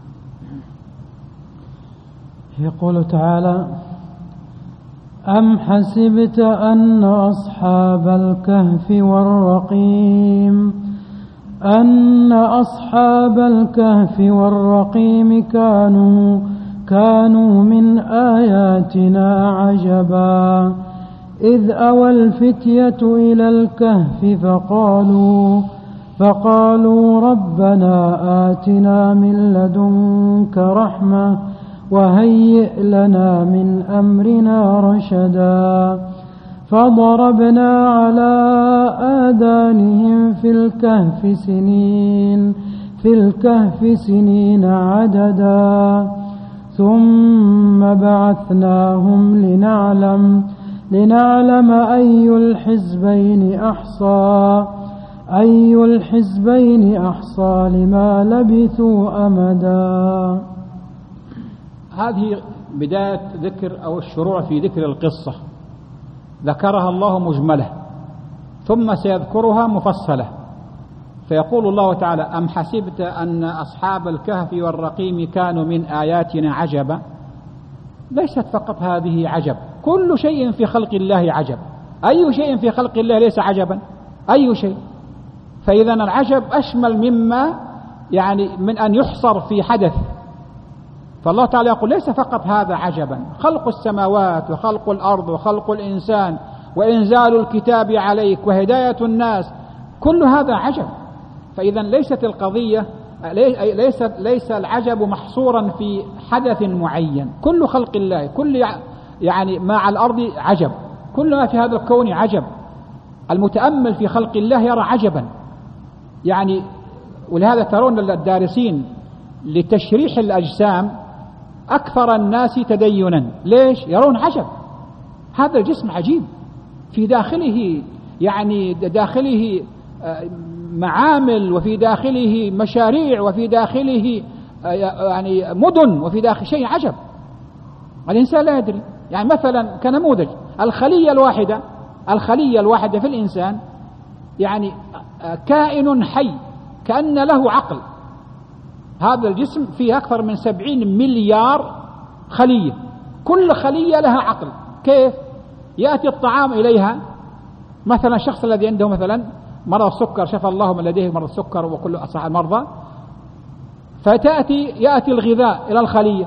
يقول تعالى: أم حسبت أن أصحاب الكهف والرقيم كانوا من آياتنا عجبا إذ أوى الفتية إلى الكهف فقالوا ربنا آتنا من لدنك رحمة وهيئ لنا من أمرنا رشدا فضربنا على آذانهم في الكهف سنين عددا ثم بعثناهم لنعلم أي الحزبين أحصى لما لبثوا أمدا. هذه بداية ذكر أو الشروع في ذكر القصة، ذكرها الله مجملة ثم سيذكرها مفصلة. فيقول الله تعالى: أم حسبت أن أصحاب الكهف والرقيم كانوا من آياتنا عجبا. ليست فقط هذه عجب، كل شيء في خلق الله عجب. أي شيء في خلق الله ليس عجبا؟ أي شيء؟ فإذا العجب أشمل مما يعني من أن يحصر في حدث. فالله تعالى يقول ليس فقط هذا عجبا، خلق السماوات وخلق الأرض وخلق الإنسان وإنزال الكتاب عليك وهداية الناس، كل هذا عجب. فإذا ليست القضية ليس العجب محصورا في حدث معين. كل خلق الله، كل يعني ما على الأرض عجب، كل ما في هذا الكون عجب. المتأمل في خلق الله يرى عجبا يعني. ولهذا ترون الدارسين لتشريح الأجسام أكثر الناس تدينا. ليش؟ يرون عجب، هذا الجسم عجيب، في داخله يعني داخله معامل، وفي داخله مشاريع، وفي داخله يعني مدن، وفي داخل شيء عجب. الإنسان لا يدري. يعني مثلا كنموذج الخلية الواحدة في الإنسان يعني كائن حي كأن له عقل. هذا الجسم فيه أكثر من 70 مليار خلية، كل خلية لها عقل. كيف؟ يأتي الطعام إليها، مثلا الشخص الذي عنده مثلا مرض السكر، شفى الله من لديه مرض السكر وكل أصحاب المرضى، يأتي الغذاء إلى الخلية،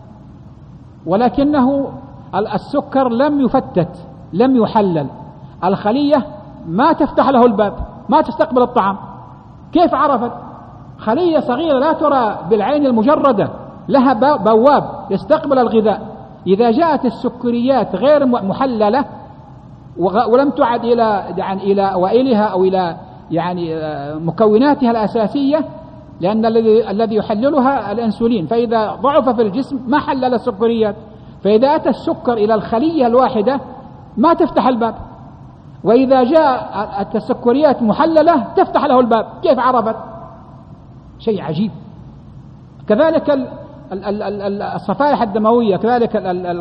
ولكنه السكر لم يفتت، لم يحلل. الخلية ما تفتح له الباب، ما تستقبل الطعام. كيف عرفت؟ خلية صغيرة لا ترى بالعين المجردة، لها بواب يستقبل الغذاء. إذا جاءت السكريات غير محللة ولم تعد إلى أوائلها أو إلى يعني مكوناتها الأساسية، لأن الذي يحللها الأنسولين، فإذا ضعف في الجسم ما حلل السكريات، فإذا أتى السكر إلى الخلية الواحدة ما تفتح الباب. وإذا جاءت السكريات محللة تفتح له الباب. كيف عرفت؟ شيء عجيب. كذلك الصفائح الدموية، كذلك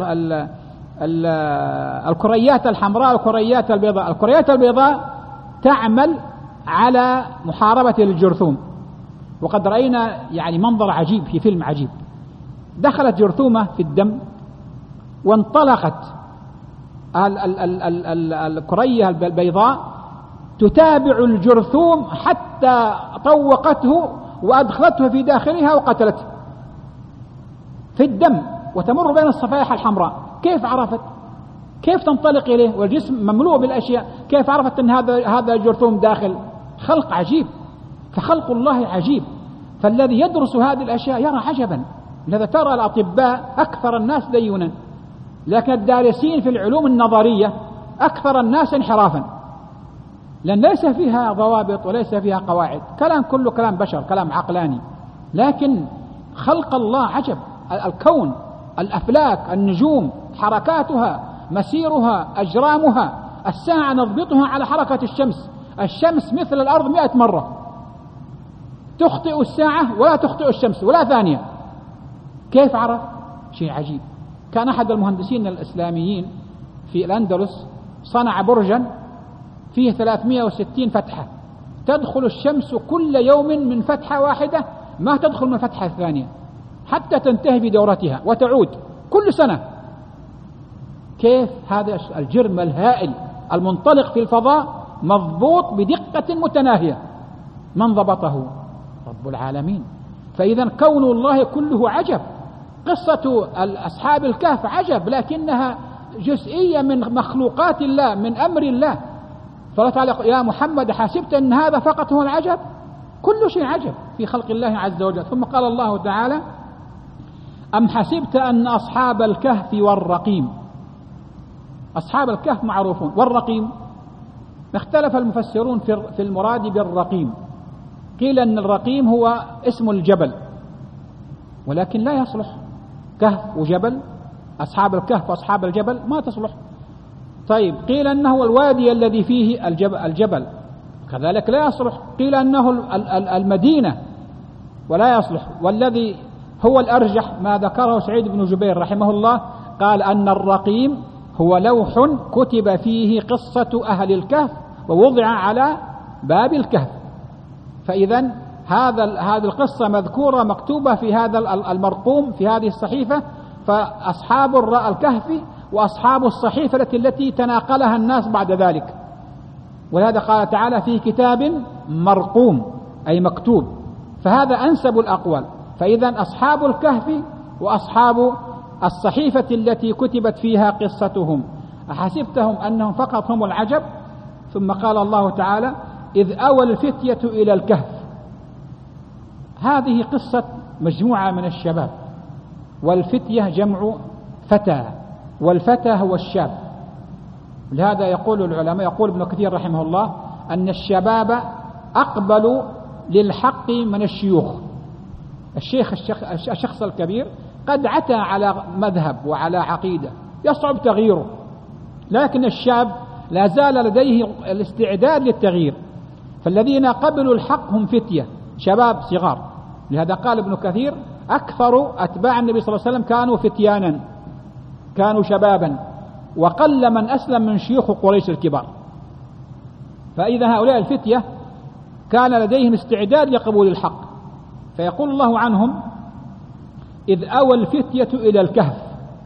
الكريات الحمراء والكريات البيضاء. الكريات البيضاء تعمل على محاربة الجرثوم. وقد رأينا يعني منظر عجيب في فيلم عجيب. دخلت جرثومة في الدم وانطلقت الكرية البيضاء تتابع الجرثوم حتى طوقته وأدخلته في داخلها وقتلته في الدم، وتمر بين الصفائح الحمراء. كيف عرفت؟ كيف تنطلق إليه والجسم مملوء بالأشياء؟ كيف عرفت أن هذا الجرثوم داخل؟ خلق عجيب. فخلق الله عجيب. فالذي يدرس هذه الأشياء يرى عجبا. لذا ترى الأطباء أكثر الناس ديونا، لكن الدارسين في العلوم النظرية أكثر الناس انحرافا، لأن ليس فيها ضوابط وليس فيها قواعد. كله كلام بشر، كلام عقلاني. لكن خلق الله عجب. الكون، الأفلاك، النجوم، حركاتها، مسيرها، أجرامها. الساعة نضبطها على حركة الشمس. الشمس مثل الأرض 100 مرة، تخطئ الساعة ولا تخطئ الشمس ولا ثانية. كيف عرف؟ شيء عجيب. كان أحد المهندسين الإسلاميين في الأندلس صنع برجا فيه 360 فتحة، تدخل الشمس كل يوم من فتحة واحدة، ما تدخل من الفتحة الثانية حتى تنتهي بدورتها وتعود كل سنة. كيف هذا الجرم الهائل المنطلق في الفضاء مضبوط بدقة متناهية؟ من ضبطه؟ رب العالمين. فإذا كون الله كله عجب. قصة أصحاب الكهف عجب، لكنها جزئية من مخلوقات الله، من أمر الله. فالله تعالى يا محمد حسبت أن هذا فقط هو العجب؟ كل شيء عجب في خلق الله عز وجل. ثم قال الله تعالى أم حسبت أن أصحاب الكهف والرقيم. أصحاب الكهف معروفون، والرقيم اختلف المفسرون في المراد بالرقيم. قيل أن الرقيم هو اسم الجبل، ولكن لا يصلح كهف وجبل. أصحاب الكهف وأصحاب الجبل ما تصلح. طيب قيل أنه الوادي الذي فيه الجبل، كذلك لا يصلح. قيل أنه المدينة ولا يصلح. والذي هو الأرجح ما ذكره سعيد بن جبير رحمه الله، قال أن الرقيم هو لوح كتب فيه قصة أهل الكهف ووضع على باب الكهف. فإذا هذه القصة مذكورة مكتوبة في هذا المرقوم في هذه الصحيفة. فأصحاب الكهف وأصحاب الصحيفة التي تناقلها الناس بعد ذلك. ولهذا قال تعالى في كتاب مرقوم أي مكتوب، فهذا أنسب الأقوال. فإذا أصحاب الكهف وأصحاب الصحيفة التي كتبت فيها قصتهم أحسبتهم أنهم فقط هم العجب؟ ثم قال الله تعالى إذ أوى الفتية إلى الكهف. هذه قصة مجموعة من الشباب، والفتية جمع فتى، والفتى هو الشاب. لهذا يقول العلماء، يقول ابن كثير رحمه الله أن الشباب أقبل للحق من الشيوخ. الشخص الكبير قد عتى على مذهب وعلى عقيدة يصعب تغييره، لكن الشاب لا زال لديه الاستعداد للتغيير. فالذين قبلوا الحق هم فتية، شباب صغار. لهذا قال ابن كثير أكثر أتباع النبي صلى الله عليه وسلم كانوا فتيانا، كانوا شبابا، وقل من أسلم من شيوخ قريش الكبار. فإذا هؤلاء الفتية كان لديهم استعداد لقبول الحق. فيقول الله عنهم إذ أوى الفتية إلى الكهف.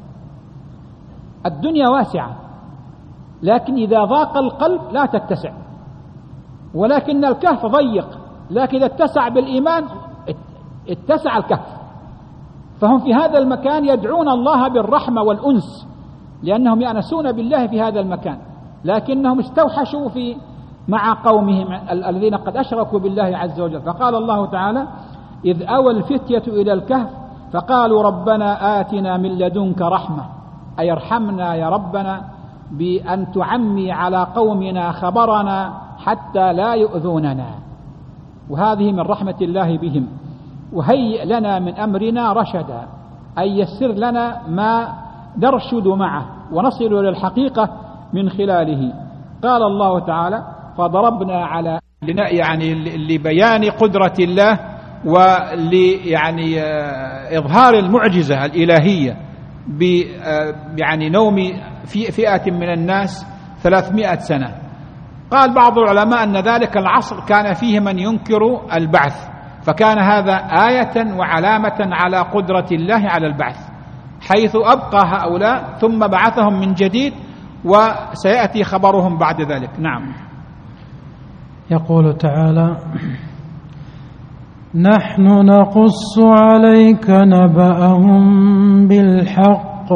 الدنيا واسعة، لكن إذا ضاق القلب لا تتسع، ولكن الكهف ضيق، لكن إذا اتسع بالإيمان اتسع الكهف. فهم في هذا المكان يدعون الله بالرحمة والأنس، لأنهم يأنسون بالله في هذا المكان، لكنهم استوحشوا مع قومهم الذين قد أشركوا بالله عز وجل. فقال الله تعالى إذ أوى الفتية إلى الكهف فقالوا ربنا آتنا من لدنك رحمة، أي ارحمنا يا ربنا بأن تعمي على قومنا خبرنا حتى لا يؤذوننا. وهذه من رحمة الله بهم. وهيئ لنا من أمرنا رشدا، أي يسر لنا ما نرشد معه ونصل إلى الحقيقة من خلاله. قال الله تعالى فضربنا على لبيان قدرة الله إظهار المعجزة الإلهية نوم في فئة من الناس 300 سنة. قال بعض العلماء أن ذلك العصر كان فيه من ينكر البعث، فكان هذا آية وعلامة على قدرة الله على البعث، حيث أبقى هؤلاء ثم بعثهم من جديد، وسيأتي خبرهم بعد ذلك. نعم. يقول تعالى نحن نقص عليك نبأهم بالحق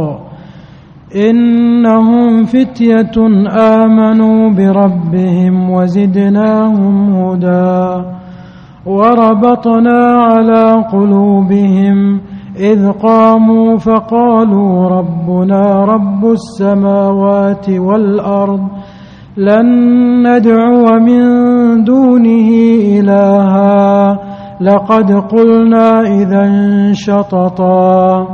إنهم فتية آمنوا بربهم وزدناهم هدى وربطنا على قلوبهم إذ قاموا فقالوا ربنا رب السماوات والأرض لن ندعو من دونه إلها لقد قلنا إذا شططا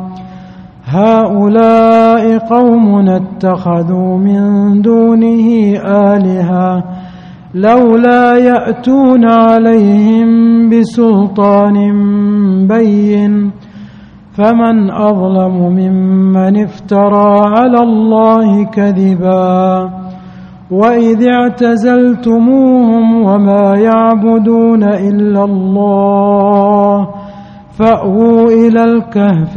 هؤلاء قوم اتخذوا من دونه آلهة لولا يأتون عليهم بسلطان بين فمن أظلم ممن افترى على الله كذبا وإذ اعتزلتموهم وما يعبدون إلا الله فأووا إلى الكهف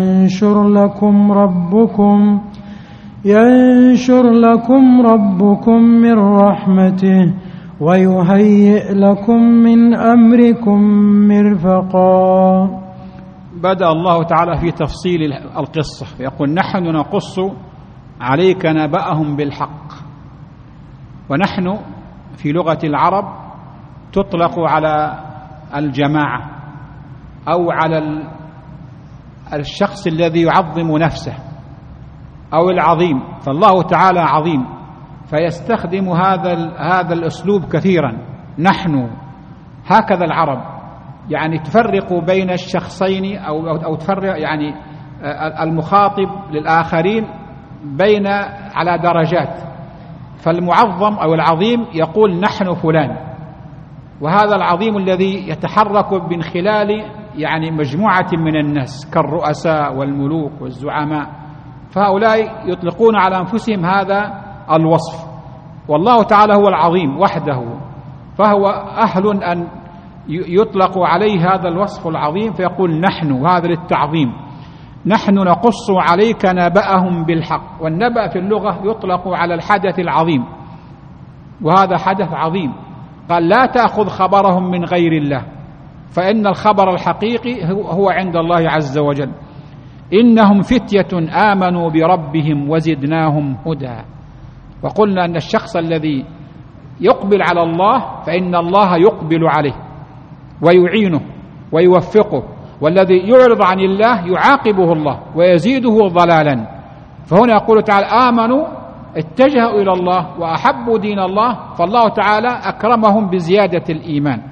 ينشر لكم ربكم من رحمته ويهيئ لكم من أمركم مرفقا. بدأ الله تعالى في تفصيل القصة، يقول نحن نقص عليك نبأهم بالحق. ونحن في لغة العرب تطلق على الجماعة أو على الشخص الذي يعظم نفسه أو العظيم، فالله تعالى عظيم فيستخدم هذا الأسلوب كثيرا. نحن هكذا العرب تفرق بين الشخصين أو تفرق المخاطب للآخرين بين على درجات. فالمعظم أو العظيم يقول نحن فلان، وهذا العظيم الذي يتحرك من خلال مجموعة من الناس كالرؤساء والملوك والزعماء، فهؤلاء يطلقون على أنفسهم هذا الوصف. والله تعالى هو العظيم وحده، فهو أهل أن يطلق عليه هذا الوصف العظيم، فيقول نحن، هذا للتعظيم. نحن نقص عليك نبأهم بالحق. والنبأ في اللغة يطلق على الحدث العظيم، وهذا حدث عظيم. قال لا تأخذ خبرهم من غير الله، فإن الخبر الحقيقي هو عند الله عز وجل. إنهم فتية آمنوا بربهم وزدناهم هدى. وقلنا أن الشخص الذي يقبل على الله فإن الله يقبل عليه ويعينه ويوفقه، والذي يعرض عن الله يعاقبه الله ويزيده ضلالا. فهنا يقول تعالى آمنوا اتجهوا إلى الله وأحبوا دين الله، فالله تعالى أكرمهم بزيادة الإيمان.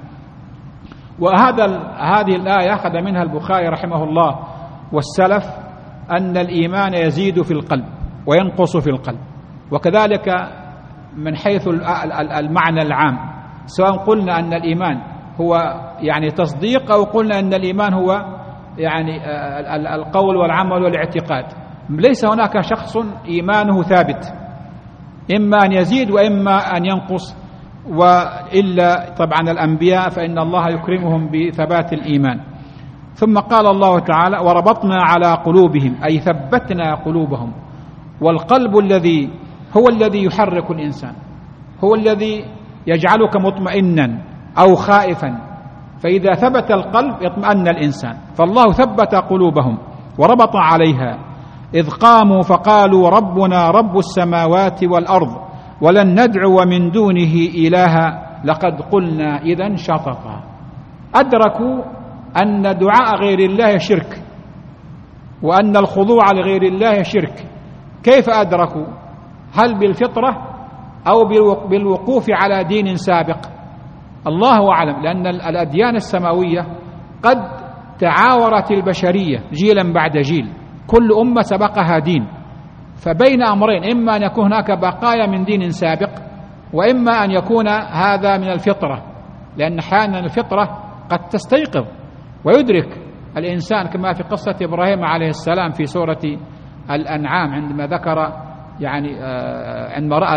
هذه الآية أخذ منها البخاري رحمه الله والسلف أن الإيمان يزيد في القلب وينقص في القلب، وكذلك من حيث المعنى العام، سواء قلنا أن الإيمان هو يعني تصديق أو قلنا أن الإيمان هو يعني القول والعمل والاعتقاد. ليس هناك شخص إيمانه ثابت، إما أن يزيد وإما أن ينقص، وإلا طبعا الأنبياء فإن الله يكرمهم بثبات الإيمان. ثم قال الله تعالى وربطنا على قلوبهم، أي ثبتنا قلوبهم. والقلب الذي هو الذي يحرك الإنسان، هو الذي يجعلك مطمئنا أو خائفا، فإذا ثبت القلب يطمئن الإنسان. فالله ثبت قلوبهم وربط عليها إذ قاموا فقالوا ربنا رب السماوات والأرض ولن ندعو من دونه إلها لقد قلنا إذا شططا. أدركوا أن دعاء غير الله شرك، وأن الخضوع لغير الله شرك. كيف أدركوا؟ هل بالفطرة أو بالوقوف على دين سابق؟ الله أعلم، لأن الأديان السماوية قد تعاورت البشرية جيلا بعد جيل، كل أمة سبقها دين، فبين أمرين، إما أن يكون هناك بقايا من دين سابق، وإما أن يكون هذا من الفطرة، لأن أحيانا الفطرة قد تستيقظ ويدرك الإنسان، كما في قصة إبراهيم عليه السلام في سورة الأنعام عندما ذكر يعني عندما رأى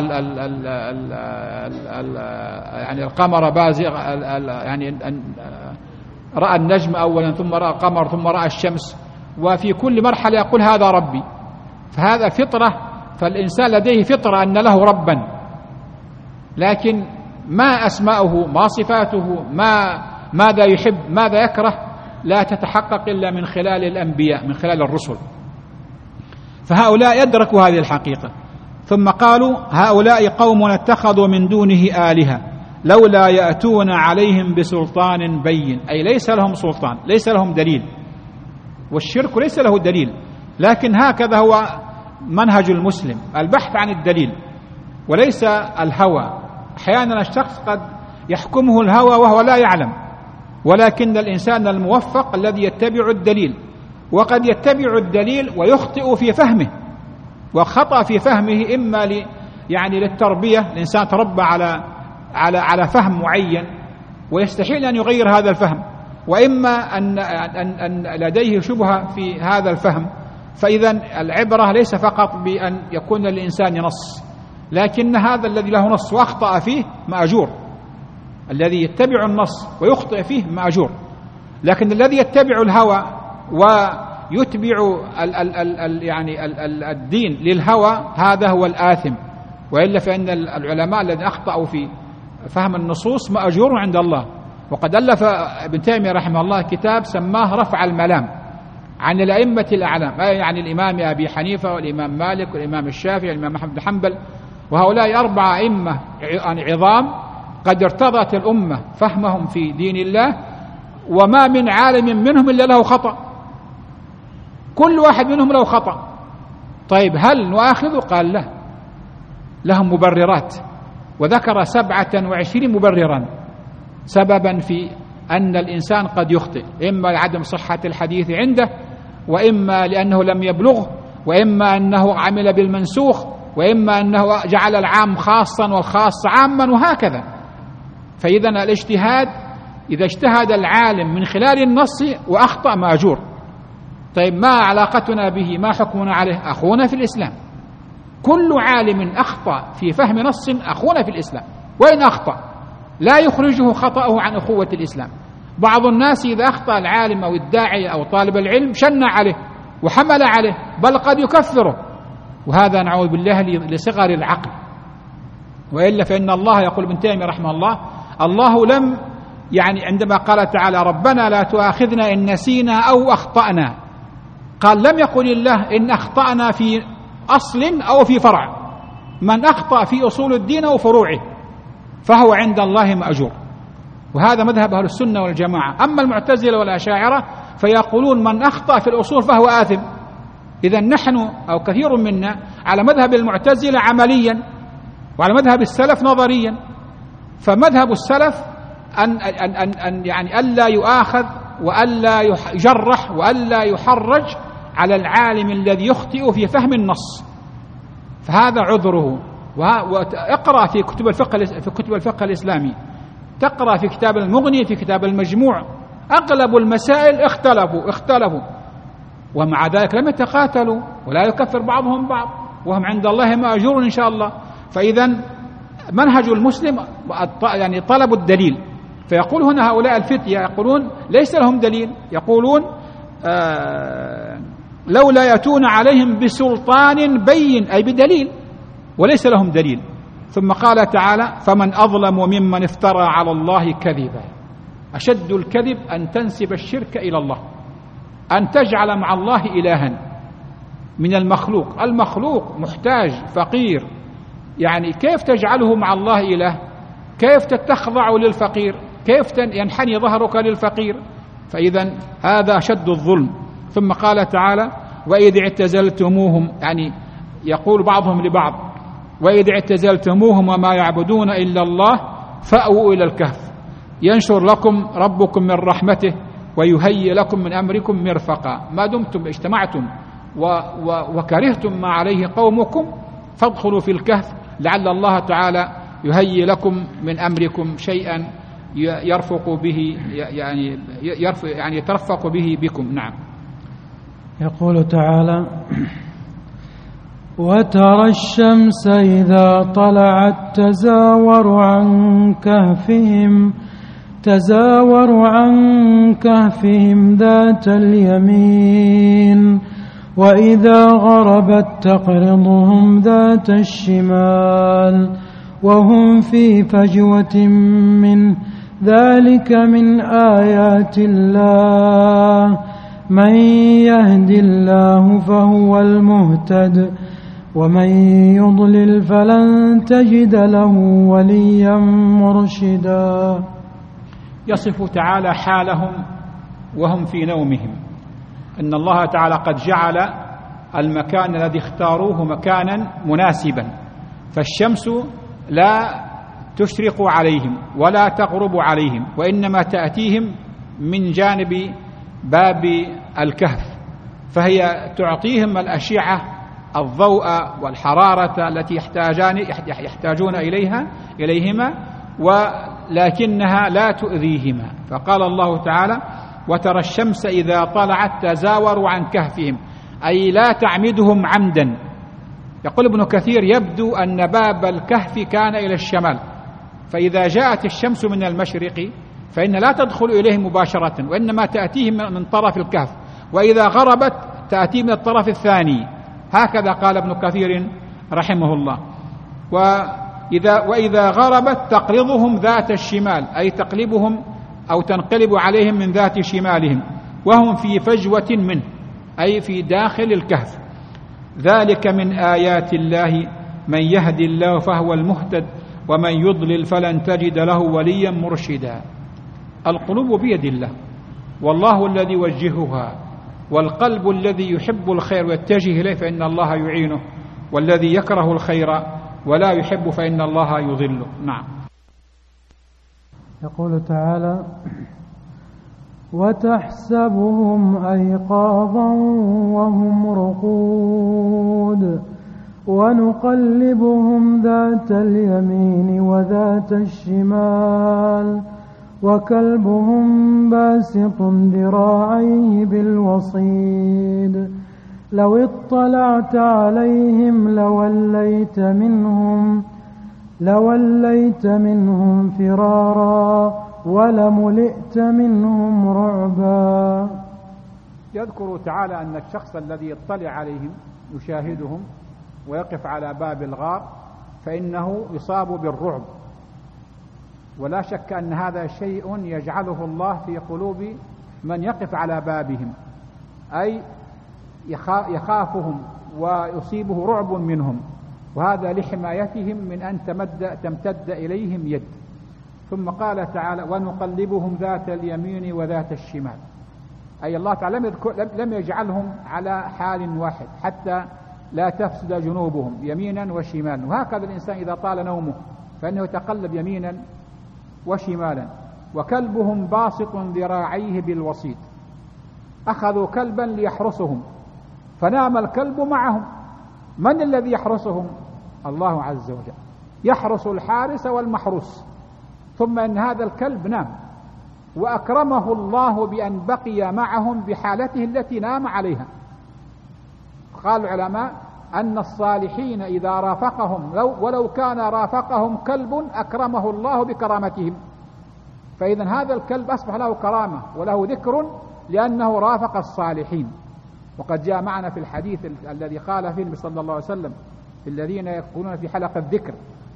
يعني القمر بازغ، يعني رأى النجم أولا ثم رأى القمر ثم رأى الشمس، وفي كل مرحلة يقول هذا ربي. فهذا فطرة، فالإنسان لديه فطرة أن له ربا، لكن ما أسماؤه ما صفاته ماذا يحب ماذا يكره لا تتحقق إلا من خلال الأنبياء، من خلال الرسل. فهؤلاء يدركوا هذه الحقيقة. ثم قالوا هؤلاء قوم اتخذوا من دونه آلهة لولا يأتون عليهم بسلطان بين، أي ليس لهم سلطان، ليس لهم دليل، والشرك ليس له دليل، لكن هكذا هو منهج المسلم، البحث عن الدليل وليس الهوى. أحيانا الشخص قد يحكمه الهوى وهو لا يعلم، ولكن الإنسان الموفق الذي يتبع الدليل، وقد يتبع الدليل ويخطئ في فهمه، وخطأ في فهمه إما يعني للتربية، الإنسان تربى على فهم معين ويستحيل أن يغير هذا الفهم، وإما أن لديه شبهة في هذا الفهم. فإذا العبرة ليس فقط بأن يكون الإنسان ينص، لكن هذا الذي له نص وأخطأ فيه مأجور، الذي يتبع النص ويخطئ فيه مأجور. لكن الذي يتبع الهوى ويتبع يعني الدين للهوى هذا هو الآثم، وإلا فإن العلماء الذين أخطأوا في فهم النصوص مأجور عند الله. وقد ألف ابن تيمية رحمه الله كتاب سماه رفع الملام عن الأئمة الأعلام، يعني الإمام أبي حنيفة والإمام مالك والإمام الشافعي والإمام أحمد بن حنبل، وهؤلاء 4 أئمة عظام قد ارتضت الأمة فهمهم في دين الله، وما من عالم منهم إلا له خطأ، كل واحد منهم له خطأ. طيب هل نؤاخذ؟ قال لا، لهم مبررات، وذكر 27 مبررا سببا في أن الإنسان قد يخطئ، إما لعدم صحة الحديث عنده، وإما لأنه لم يبلغه، وإما أنه عمل بالمنسوخ، وإما أنه جعل العام خاصا والخاص عاما، وهكذا. فإذا الاجتهاد إذا اجتهد العالم من خلال النص وأخطأ مأجور. طيب ما علاقتنا به؟ ما حكمنا عليه؟ أخونا في الإسلام. كل عالم أخطأ في فهم نص أخونا في الإسلام، وإن أخطأ لا يخرجه خطأه عن أخوة الإسلام. بعض الناس إذا أخطأ العالم أو الداعية أو طالب العلم شن عليه وحمل عليه، بل قد يكفره، وهذا نعوذ بالله لصغر العقل. وإلا فإن الله يقول ابن تيمية رحمه الله: الله لم عندما قال تعالى: ربنا لا تؤاخذنا إن نسينا أو أخطأنا، قال لم يقل الله إن أخطأنا في أصل أو في فرع. من أخطأ في أصول الدين أو فروعه فهو عند الله مأجور، وهذا مذهب أهل السنة والجماعة. أما المعتزلة والأشاعرة فيقولون من أخطأ في الأصول فهو آثم. إذا نحن أو كثير منا على مذهب المعتزلة عمليا، وعلى مذهب السلف نظريا. فمذهب السلف أن ألا يؤاخذ وألا يجرح وألا يحرج على العالم الذي يخطئ في فهم النص، فهذا عذره. واقرأ في كتب الفقه الإسلامي، تقرأ في كتاب المغني، في كتاب المجموع، أغلب المسائل اختلفوا، ومع ذلك لم يتقاتلوا ولا يكفر بعضهم بعض، وهم عند الله مأجور إن شاء الله. فإذا منهج المسلم طلب الدليل. فيقول هنا هؤلاء الفتية يقولون ليس لهم دليل، يقولون لولا يأتون عليهم بسلطان بين، أي بدليل، وليس لهم دليل. ثم قال تعالى: فمن أظلم ممن افترى على الله كذبا. أشد الكذب أن تنسب الشرك إلى الله، أن تجعل مع الله إلها من المخلوق. المخلوق محتاج فقير، كيف تجعله مع الله إله؟ كيف تخضع للفقير؟ كيف ينحني ظهرك للفقير؟ فإذا هذا شد الظلم. ثم قال تعالى: وإذ اعتزلتموهم، يقول بعضهم لبعض: وإذ اعتزلتموهم وما يعبدون إلا الله فأووا إلى الكهف ينشر لكم ربكم من رحمته ويهيئ لكم من أمركم مرفقا. ما دمتم اجتمعتم وكرهتم ما عليه قومكم فادخلوا في الكهف لعل الله تعالى يهيئ لكم من أمركم شيئا يرفق به، يترفق به بكم. نعم. يقول تعالى: وترى الشمس إذا طلعت تزاور عن كهفهم ذات اليمين، وإذا غربت تقرضهم ذات الشمال، وهم في فجوة من ذلك من آيات الله، من يهد الله فهو المهتد، ومن يضلل فلن تجد له وليا مرشدا. يصف تعالى حالهم وهم في نومهم، أن الله تعالى قد جعل المكان الذي اختاروه مكانا مناسبا، فالشمس لا تشرق عليهم ولا تغرب عليهم، وإنما تأتيهم من جانب باب الكهف، فهي تعطيهم الأشعة، الضوء والحرارة التي يحتاجون إليهما، ولكنها لا تؤذيهما. فقال الله تعالى: وترى الشمس إذا طلعت تزاور عن كهفهم، أي لا تعمدهم عمدا. يقول ابن كثير: يبدو أن باب الكهف كان إلى الشمال، فإذا جاءت الشمس من المشرق فإن لا تدخل إليه مباشرة، وإنما تأتيهم من طرف الكهف، وإذا غربت تأتي من الطرف الثاني. هكذا قال ابن كثير رحمه الله. وإذا غربت تقرضهم ذات الشمال، أي تقلبهم أو تنقلب عليهم من ذات شمالهم، وهم في فجوة منه، أي في داخل الكهف. ذلك من آيات الله، من يهدي الله فهو المهتد، ومن يضلل فلن تجد له وليا مرشدا. القلوب بيد الله، والله الذي يوجهها، والقلب الذي يحب الخير ويتجه إليه فإن الله يعينه، والذي يكره الخير ولا يحب فإن الله يضله. نعم. يقول تعالى: وتحسبهم أيقاظا وهم رقود ونقلبهم ذات اليمين وذات الشمال وكلبهم باسط ذراعيه بالوصيد لو اطلعت عليهم لوليت منهم فرارا ولملئت منهم رعبا. يذكر تعالى أن الشخص الذي يطلع عليهم يشاهدهم ويقف على باب الغار فإنه يصاب بالرعب، ولا شك أن هذا شيء يجعله الله في قلوب من يقف على بابهم، أي يخافهم ويصيبه رعب منهم، وهذا لحمايتهم من أن تمتد إليهم يد. ثم قال تعالى ونقلبهم ذات اليمين وذات الشمال، أي الله تعالى لم يجعلهم على حال واحد حتى لا تفسد جنوبهم يمينا وشمالا. وهكذا الإنسان إذا طال نومه فإنه يتقلب يمينا وشمالا. وكلبهم باسط ذراعيه بالوسيط، أخذوا كلبا ليحرسهم فنام الكلب معهم. من الذي يحرسهم؟ الله عز وجل، يحرس الحارس والمحروس. ثم إن هذا الكلب نام وأكرمه الله بأن بقي معهم بحالته التي نام عليها. قال العلماء أن الصالحين إذا رافقهم ولو كان رافقهم كلب أكرمه الله بكرامتهم، فإذا هذا الكلب أصبح له كرامة وله ذكر لأنه رافق الصالحين. وقد جاء معنا في الحديث الذي قال فيه النبي صلى الله عليه وسلم في الذين يكونون في حلقة الذكر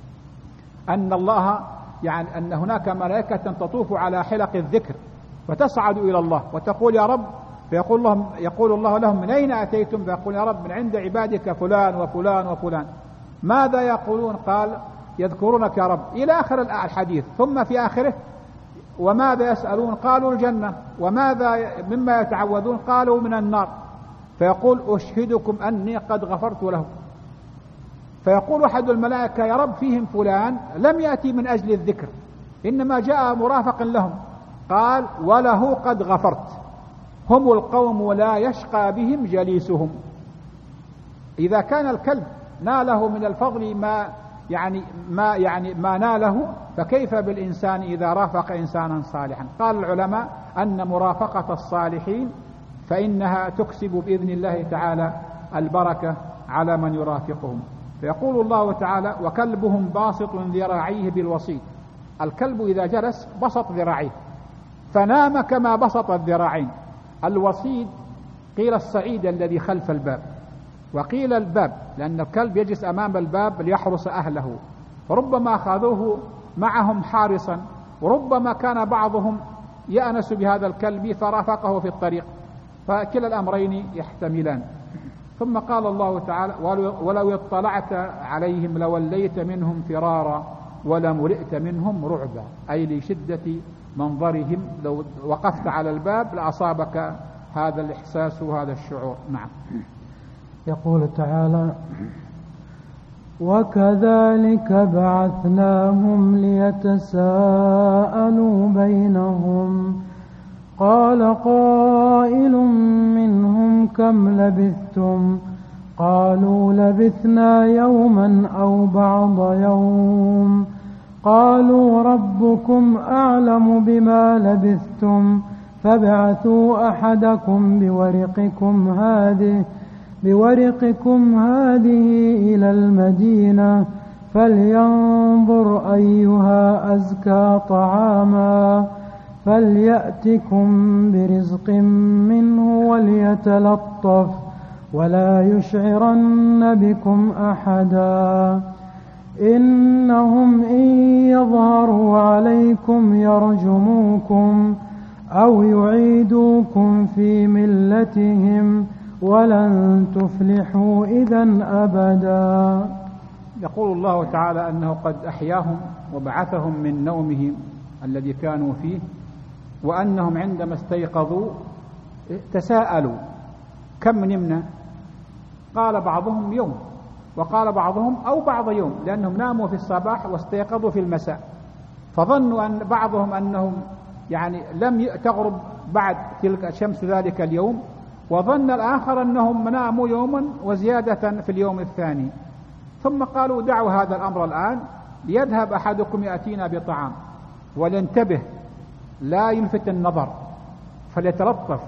أن الله أن هناك ملائكة تطوف على حلق الذكر وتصعد إلى الله وتقول يا رب، يقول الله لهم من أين أتيتم؟ فيقول يا رب من عند عبادك فلان وفلان وفلان. ماذا يقولون؟ قال يذكرونك يا رب إلى آخر الحديث. ثم في آخره وماذا يسألون؟ قالوا الجنة. وماذا مما يتعوذون؟ قالوا من النار. فيقول أشهدكم أني قد غفرت له. فيقول أحد الملائكة يا رب فيهم فلان لم يأتي من أجل الذكر إنما جاء مرافق لهم. قال وله قد غفرت، هم القوم ولا يشقى بهم جليسهم. إذا كان الكلب ناله من الفضل ما ناله، فكيف بالإنسان إذا رافق إنسانا صالحا؟ قال العلماء أن مرافقة الصالحين فإنها تكسب بإذن الله تعالى البركة على من يرافقهم. فيقول الله تعالى وكلبهم باسط ذراعيه بالوسيط. الكلب إذا جلس بسط ذراعيه فنام كما بسط الذراعين. الوسيط قيل الصعيد الذي خلف الباب، وقيل الباب لأن الكلب يجلس أمام الباب ليحرس أهله، وربما أخذوه معهم حارسا، وربما كان بعضهم يأنس بهذا الكلب فرافقه في الطريق، فكلا الأمرين يحتملان. ثم قال الله تعالى ولو اطلعت عليهم لوليت منهم فرارا ولملئت منهم رعبا، أي لشدة منظرهم لو وقفت على الباب لأصابك هذا الإحساس وهذا الشعور. نعم. يقول تعالى وكذلك بعثناهم ليتساءلوا بينهم قال قائل منهم كم لبثتم؟ قالوا لبثنا يوما أو بعض يوم. قالوا ربكم أعلم بما لبثتم فابعثوا أحدكم بورقكم هذه إلى المدينة فلينظر أيها أزكى طعاما فليأتكم برزق منه وليتلطف ولا يشعرن بكم أحدا إنهم إن يظهروا عليكم يرجموكم أو يعيدوكم في ملتهم ولن تفلحوا إذن أبدا. يقول الله تعالى أنه قد أحياهم وبعثهم من نومهم الذي كانوا فيه، وأنهم عندما استيقظوا تساءلوا كم نمنا؟ قال بعضهم يوم، وقال بعضهم أو بعض يوم، لأنهم ناموا في الصباح واستيقظوا في المساء، فظنوا أن بعضهم أنهم لم تغرب بعد تلك شمس ذلك اليوم، وظن الآخر أنهم ناموا يوما وزيادة في اليوم الثاني. ثم قالوا دعوا هذا الأمر الآن ليذهب أحدكم يأتينا بطعام ولينتبه لا يلفت النظر فليتلطف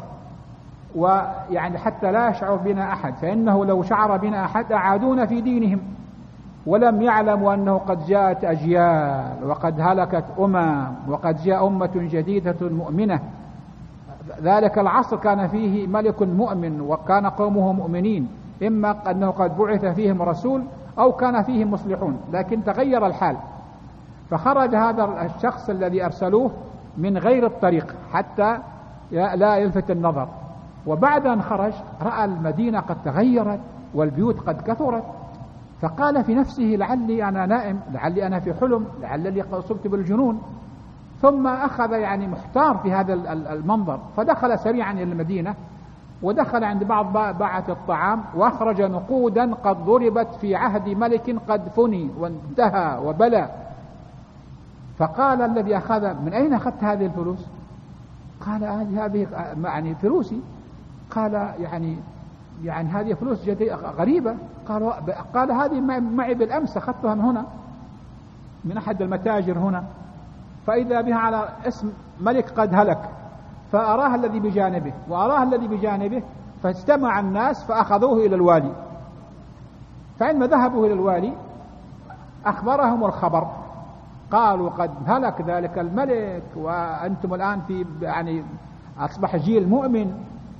حتى لا يشعر بنا أحد، فإنه لو شعر بنا أحد أعادونا في دينهم. ولم يعلموا أنه قد جاءت أجيال وقد هلكت وقد جاء أمة جديدة مؤمنة. ذلك العصر كان فيه ملك مؤمن وكان قومه مؤمنين، إما أنه قد بعث فيهم رسول أو كان فيهم مصلحون، لكن تغير الحال، فخرج هذا الشخص الذي أرسلوه من غير الطريق حتى لا يلفت النظر. وبعد أن خرج رأى المدينة قد تغيرت والبيوت قد كثرت، فقال في نفسه لعلي أنا نائم، لعلي أنا في حلم، لعلي أصبت بالجنون. ثم أخذ يعني محتار في هذا المنظر، فدخل سريعا إلى المدينة، ودخل عند بعض باعة الطعام وأخرج نقودا قد ضربت في عهد ملك قد فني وانتهى وبلى. فقال الذي أخذ: من أين أخذت هذه الفلوس؟ قال: هذه يعني فلوسي. قال: يعني هذه فلوس غريبة. قال: هذه معي بالأمس، أخذتها من هنا من أحد المتاجر هنا. فإذا بها على اسم ملك قد هلك، فأراه الذي بجانبه وأراه الذي بجانبه، فاجتمع الناس فأخذوه إلى الوالي. فعندما ذهبوا إلى الوالي أخبرهم الخبر، قالوا: قد هلك ذلك الملك وأنتم الآن في يعني أصبح جيل مؤمن.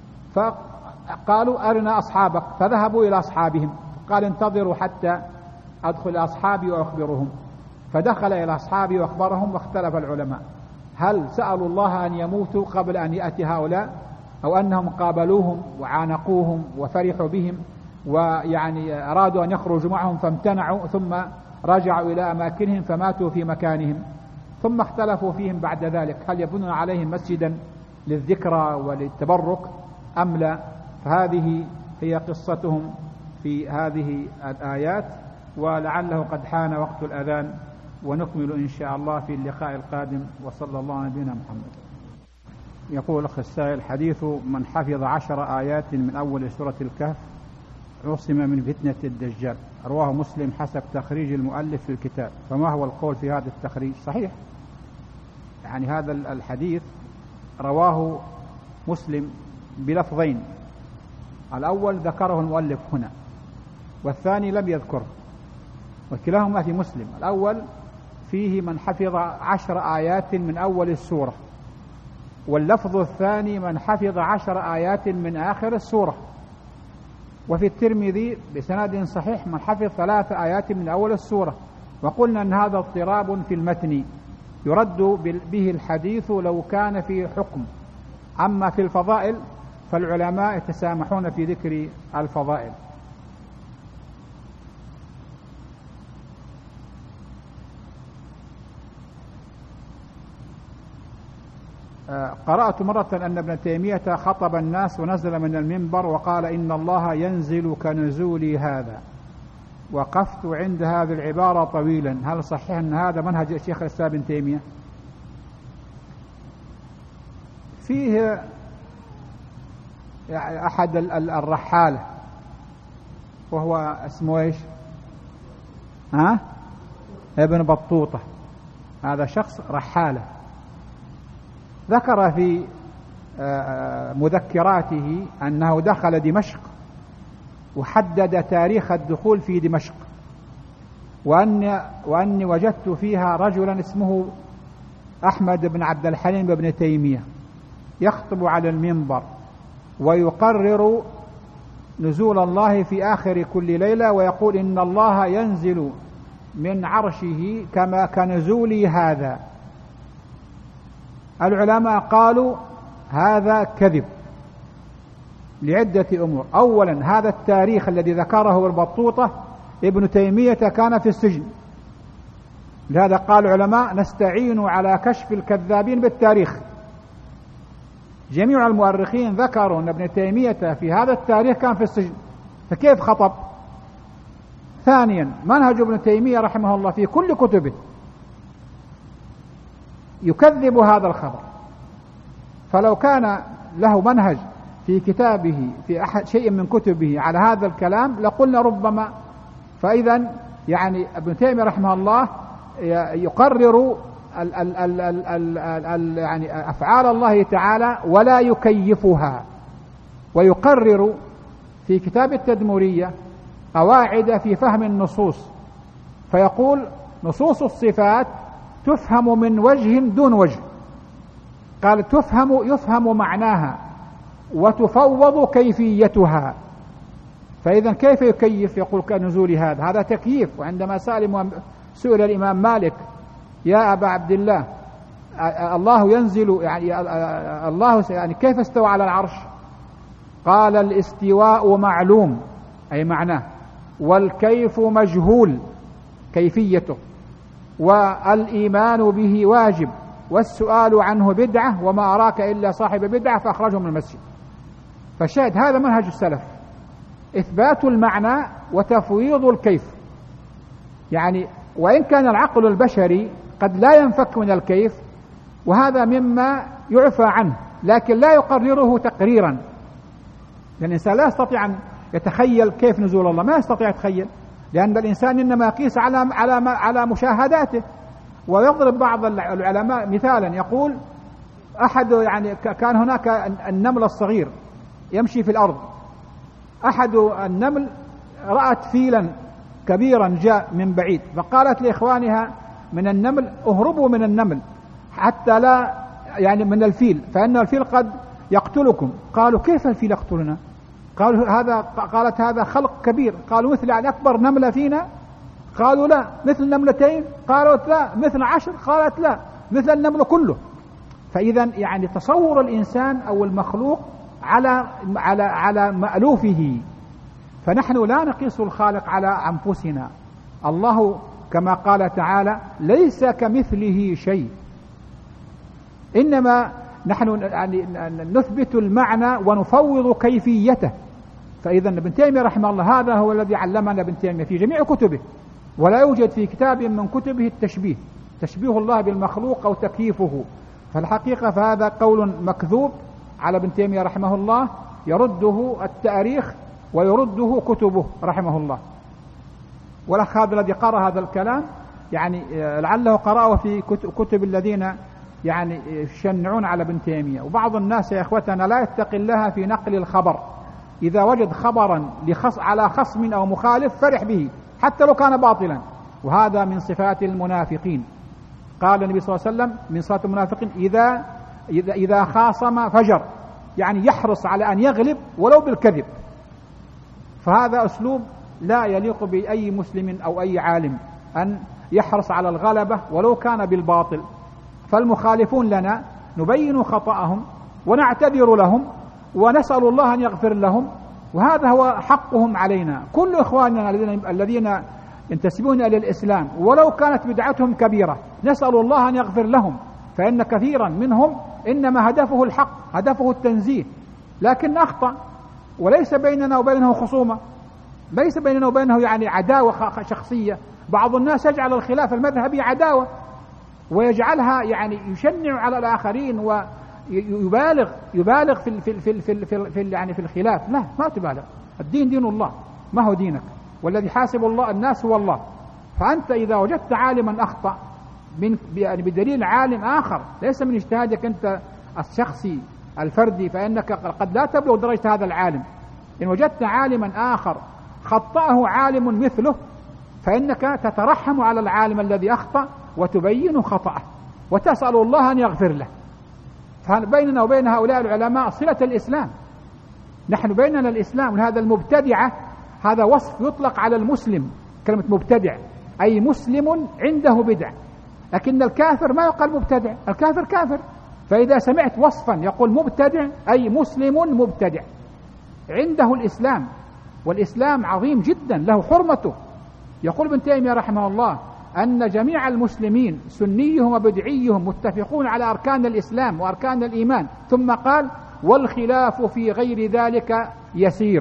فقالوا: أرنا أصحابك. فذهبوا إلى أصحابهم، قال: انتظروا حتى أدخل أصحابي وأخبرهم. فدخل إلى أصحابه وأخبرهم، واختلف العلماء هل سألوا الله أن يموتوا قبل أن يأتي هؤلاء، أو أنهم قابلوهم وعانقوهم وفرحوا بهم ويعني أرادوا أن يخرجوا معهم فامتنعوا، ثم رجعوا إلى أماكنهم فماتوا في مكانهم. ثم اختلفوا فيهم بعد ذلك هل يبنون عليهم مسجدا للذكرى وللتبرك أم لا. فهذه هي قصتهم في هذه الآيات، ولعله قد حان وقت الأذان، ونكمل إن شاء الله في اللقاء القادم. وصلى الله على نبينا محمد. يقول الأخ السائل: حديث من حفظ 10 آيات من أول سورة الكهف عصم من فتنة الدجال، رواه مسلم حسب تخريج المؤلف في الكتاب، فما هو القول في هذا التخريج؟ صحيح، يعني هذا الحديث رواه مسلم بلفظين، الأول ذكره المؤلف هنا والثاني لم يذكره، وكلاهما في مسلم. الأول فيه من حفظ 10 آيات من أول السورة، واللفظ الثاني من حفظ 10 آيات من آخر السورة. وفي الترمذي بسند صحيح من حفظ 3 آيات من أول السورة. وقلنا أن هذا اضطراب في المتن يرد به الحديث لو كان في حكم، أما في الفضائل فالعلماء يتسامحون في ذكر الفضائل. قرأت مرة أن ابن تيمية خطب الناس ونزل من المنبر وقال: إن الله ينزل كنزولي هذا. وقفت عند هذه العبارة طويلا، هل صحيح أن هذا منهج الشيخ الإسلام ابن تيمية؟ فيه أحد الرحالة وهو اسمه إيش؟ ابن بطوطة، هذا شخص رحالة، ذكر في مذكراته أنه دخل دمشق وحدد تاريخ الدخول في دمشق، وأني وجدت فيها رجلا اسمه أحمد بن عبد الحليم بن تيمية يخطب على المنبر ويقرر نزول الله في آخر كل ليلة، ويقول: إن الله ينزل من عرشه كما كنزولي هذا. العلماء قالوا هذا كذب لعدة أمور. أولا، هذا التاريخ الذي ذكره البطوطة ابن تيمية كان في السجن، لهذا قال العلماء: نستعين على كشف الكذابين بالتاريخ. جميع المؤرخين ذكروا أن ابن تيمية في هذا التاريخ كان في السجن، فكيف خطب؟ ثانيا، منهج ابن تيمية رحمه الله في كل كتبه يكذب هذا الخبر، فلو كان له منهج في كتابه في أحد شيء من كتبه على هذا الكلام لقلنا ربما. فإذا يعني ابن تيمية رحمه الله يقرر يعني أفعال الله تعالى ولا يكيفها، ويقرر في كتاب التدمرية قواعد في فهم النصوص، فيقول: نصوص الصفات تفهم من وجه دون وجه، قال يفهم معناها وتفوض كيفيتها. فإذا كيف يكيف؟ يقول كنزول هذا تكييف. وعندما سئل الإمام مالك يا أبا عبد الله الله ينزل يعني الله يعني كيف استوى على العرش؟ قال الاستواء معلوم أي معناه، والكيف مجهول كيفيته، والإيمان به واجب، والسؤال عنه بدعة، وما أراك إلا صاحب بدعة فأخرجه من المسجد. فشاهد هذا منهج السلف، إثبات المعنى وتفويض الكيف. يعني وإن كان العقل البشري قد لا ينفك من الكيف، وهذا مما يعفى عنه، لكن لا يقرره تقريرا. لأن الإنسان لا يستطيع أن يتخيل كيف نزول الله، ما يستطيع يتخيل، لأن الإنسان إنما يقيس على مشاهداته. ويضرب بعض العلماء مثالا، يقول أحد يعني كان هناك النمل الصغير يمشي في الأرض، أحد النمل رأت فيلا كبيرا جاء من بعيد، فقالت لإخوانها من النمل اهربوا من النمل حتى لا يعني من الفيل، فإن الفيل قد يقتلكم. قالوا كيف الفيل يقتلنا؟ قالت هذا خلق كبير. قالوا مثل يعني أكبر نملة فينا؟ قالوا لا. مثل نملتين؟ قالوا لا. مثل 10؟ قالت لا. مثل النمل كله. فإذا يعني تصور الإنسان أو المخلوق على مألوفه، فنحن لا نقيس الخالق على أنفسنا. الله كما قال تعالى ليس كمثله شيء، إنما نحن يعني نثبت المعنى ونفوض كيفيته. فإذا ابن تيمية رحمه الله هذا هو الذي علمنا ابن تيمية في جميع كتبه، ولا يوجد في كتاب من كتبه التشبيه، تشبيه الله بالمخلوق أو تكييفه. فالحقيقة فهذا قول مكذوب على ابن تيمية رحمه الله، يرده التاريخ ويرده كتبه رحمه الله. والأخ هذا الذي قرأ هذا الكلام يعني لعله قرأه في كتب الذين يعني يشنعون على ابن تيمية. وبعض الناس يا إخوتنا لا يتقي الله في نقل الخبر، إذا وجد خبرا على خصم أو مخالف فرح به حتى لو كان باطلا، وهذا من صفات المنافقين. قال النبي صلى الله عليه وسلم من صفات المنافقين إذا خاصم فجر، يعني يحرص على أن يغلب ولو بالكذب. فهذا أسلوب لا يليق بأي مسلم أو أي عالم أن يحرص على الغلبة ولو كان بالباطل. فالمخالفون لنا نبين خطأهم ونعتذر لهم ونسأل الله أن يغفر لهم، وهذا هو حقهم علينا. كل إخواننا الذين ينتسبون إلى الإسلام ولو كانت بدعتهم كبيرة نسأل الله أن يغفر لهم، فإن كثيرا منهم إنما هدفه الحق، هدفه التنزيه، لكن أخطأ. وليس بيننا وبينه خصومة، ليس بيننا وبينه يعني عداوة شخصية. بعض الناس يجعل الخلاف المذهبي عداوة ويجعلها يعني يشنع على الآخرين ويبالغ في يعني في الخلاف. لا، ما تبالغ، الدين دين الله ما هو دينك، والذي حاسب الله الناس هو الله. فأنت إذا وجدت عالما أخطأ يعني بدليل عالم آخر ليس من اجتهادك أنت الشخصي الفردي، فإنك قد لا تبلغ درجة هذا العالم. إن وجدت عالما آخر خطأه عالم مثله فإنك تترحم على العالم الذي أخطأ وتبين خطأه وتسأل الله أن يغفر له. فبيننا وبين هؤلاء العلماء صلة الإسلام، نحن بيننا الإسلام. وهذا المبتدعة هذا وصف يطلق على المسلم، كلمة مبتدع أي مسلم عنده بدع، لكن الكافر ما يقال مبتدع، الكافر كافر. فإذا سمعت وصفا يقول مبتدع أي مسلم مبتدع عنده الإسلام، والإسلام عظيم جدا له حرمته. يقول ابن تيمية رحمه الله أن جميع المسلمين سنيهم وبدعيهم متفقون على أركان الإسلام وأركان الإيمان، ثم قال والخلاف في غير ذلك يسير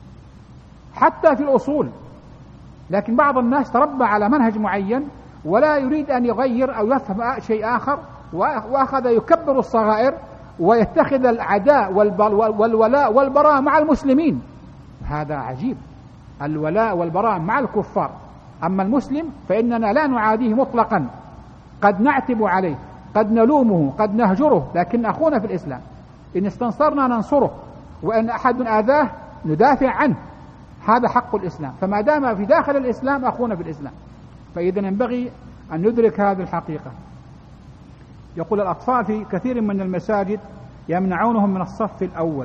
حتى في الأصول. لكن بعض الناس تربى على منهج معين ولا يريد أن يغير أو يفهم شيء آخر، وأخذ يكبر الصغائر ويتخذ العداء والولاء والبراء مع المسلمين. هذا عجيب، الولاء والبراء مع الكفار، أما المسلم فإننا لا نعاديه مطلقا، قد نعتب عليه، قد نلومه، قد نهجره، لكن أخونا في الإسلام. إن استنصرنا ننصره، وإن أحد آذاه ندافع عنه، هذا حق الإسلام. فما دام في داخل الإسلام أخونا في الإسلام، فإذا ينبغي أن ندرك هذه الحقيقة. يقول الأطفال في كثير من المساجد يمنعونهم من الصف الأول.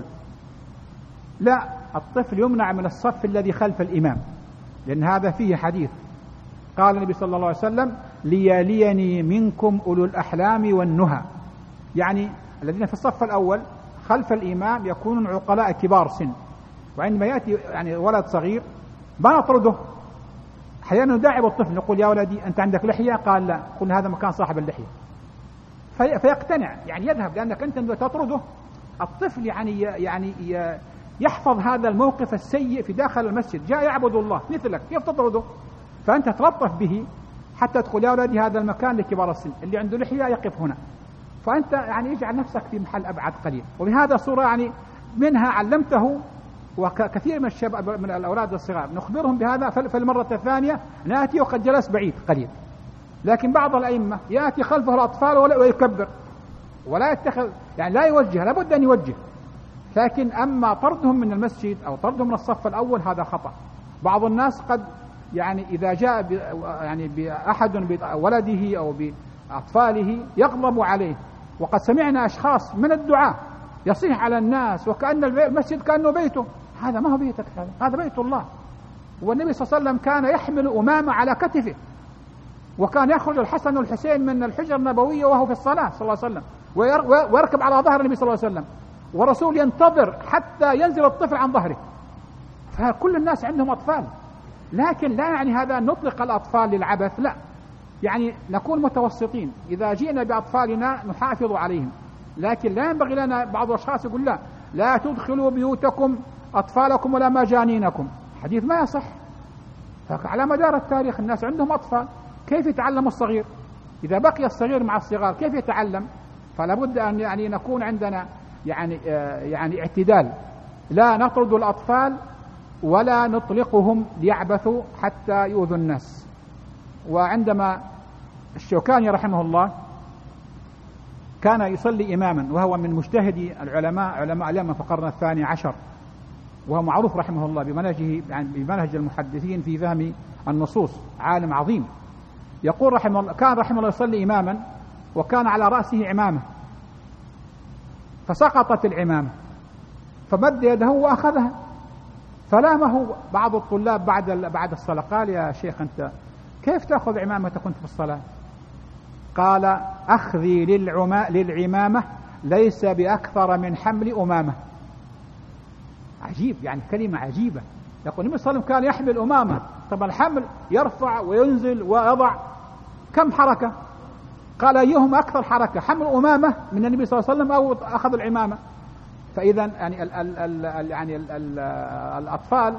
لا، الطفل يمنع من الصف الذي خلف الإمام، لأن هذا فيه حديث قال النبي صلى الله عليه وسلم: ليليني منكم أولو الأحلام والنهى، يعني الذين في الصف الأول خلف الإمام يكونون عقلاء كبار سن، وعندما يأتي يعني ولد صغير ما نطرده، أحيانا نداعب الطفل نقول: يا ولدي أنت عندك لحية؟ قال: لا. قلنا: هذا مكان صاحب اللحية. فيقتنع، يعني يذهب، لأنك أنت تطرده. الطفل يعني يحفظ هذا الموقف السيء في داخل المسجد، جاء يعبد الله مثلك، كيف تطرده؟ فأنت تلطف به حتى تقول: يا ولدي هذا المكان لكبار السن، اللي عنده لحية يقف هنا. فأنت يعني اجعل نفسك في محل أبعد قليل. وبهذا صورة يعني منها علمته، وكثير من الشباب من الأولاد الصغار نخبرهم بهذا، فالمرة الثانية نأتي وقد جلس بعيد قليل. لكن بعض الأئمة يأتي خلفه الأطفال ويكبر ولا يتخذ، يعني لا يوجه، لابد أن يوجه. لكن أما طردهم من المسجد أو طردهم من الصف الأول هذا خطأ. بعض الناس قد يعني إذا جاء بأحد بولده أو بأطفاله يغضب عليه، وقد سمعنا أشخاص من الدعاة يصيح على الناس وكأن المسجد كأنه بيته. هذا ما هو بيتك، هذا بيت الله. والنبي صلى الله عليه وسلم كان يحمل أمامة على كتفه، وكان يخرج الحسن والحسين من الحجر النبوية وهو في الصلاة صلى الله عليه وسلم، ويركب على ظهر النبي صلى الله عليه وسلم، والرسول ينتظر حتى ينزل الطفل عن ظهره. فكل الناس عندهم أطفال، لكن لا يعني هذا أن نطلق الأطفال للعبث، لا، يعني نكون متوسطين. إذا جئنا بأطفالنا نحافظ عليهم، لكن لا ينبغي لنا. بعض الأشخاص يقول: لا تدخلوا بيوتكم أطفالكم ولا مجانينكم، حديث ما يصح. فعلى مدار التاريخ الناس عندهم أطفال، كيف يتعلم الصغير؟ إذا بقي الصغير مع الصغار كيف يتعلم؟ فلا بد أن يعني نكون عندنا يعني اعتدال، لا نطرد الأطفال ولا نطلقهم ليعبثوا حتى يؤذوا الناس. وعندما الشوكاني رحمه الله كان يصلي إماما، وهو من مجتهدي علماء اليمن في القرن الثاني عشر، وهو معروف رحمه الله بمنهجه، يعني بمنهج المحدثين في فهم النصوص، عالم عظيم. يقول رحمه الله: كان رحمه الله يصلي إماما وكان على رأسه عمامة، فسقطت العمامة، فمد يده وأخذها، فلامه بعض الطلاب بعد الصلاة، قال: يا شيخ أنت كيف تأخذ عمامة كنت في الصلاة؟ قال: أخذي للعمامة ليس بأكثر من حمل أمامة. عجيب، يعني كلمة عجيبة. يقول النبي صلى الله عليه وسلم كان يحمل أمامة، طب الحمل يرفع وينزل ويضع، كم حركة؟ قال: أيهم أكثر حركة، حمل أمامة من النبي صلى الله عليه وسلم أو أخذ العمامة؟ فإذا يعني الأطفال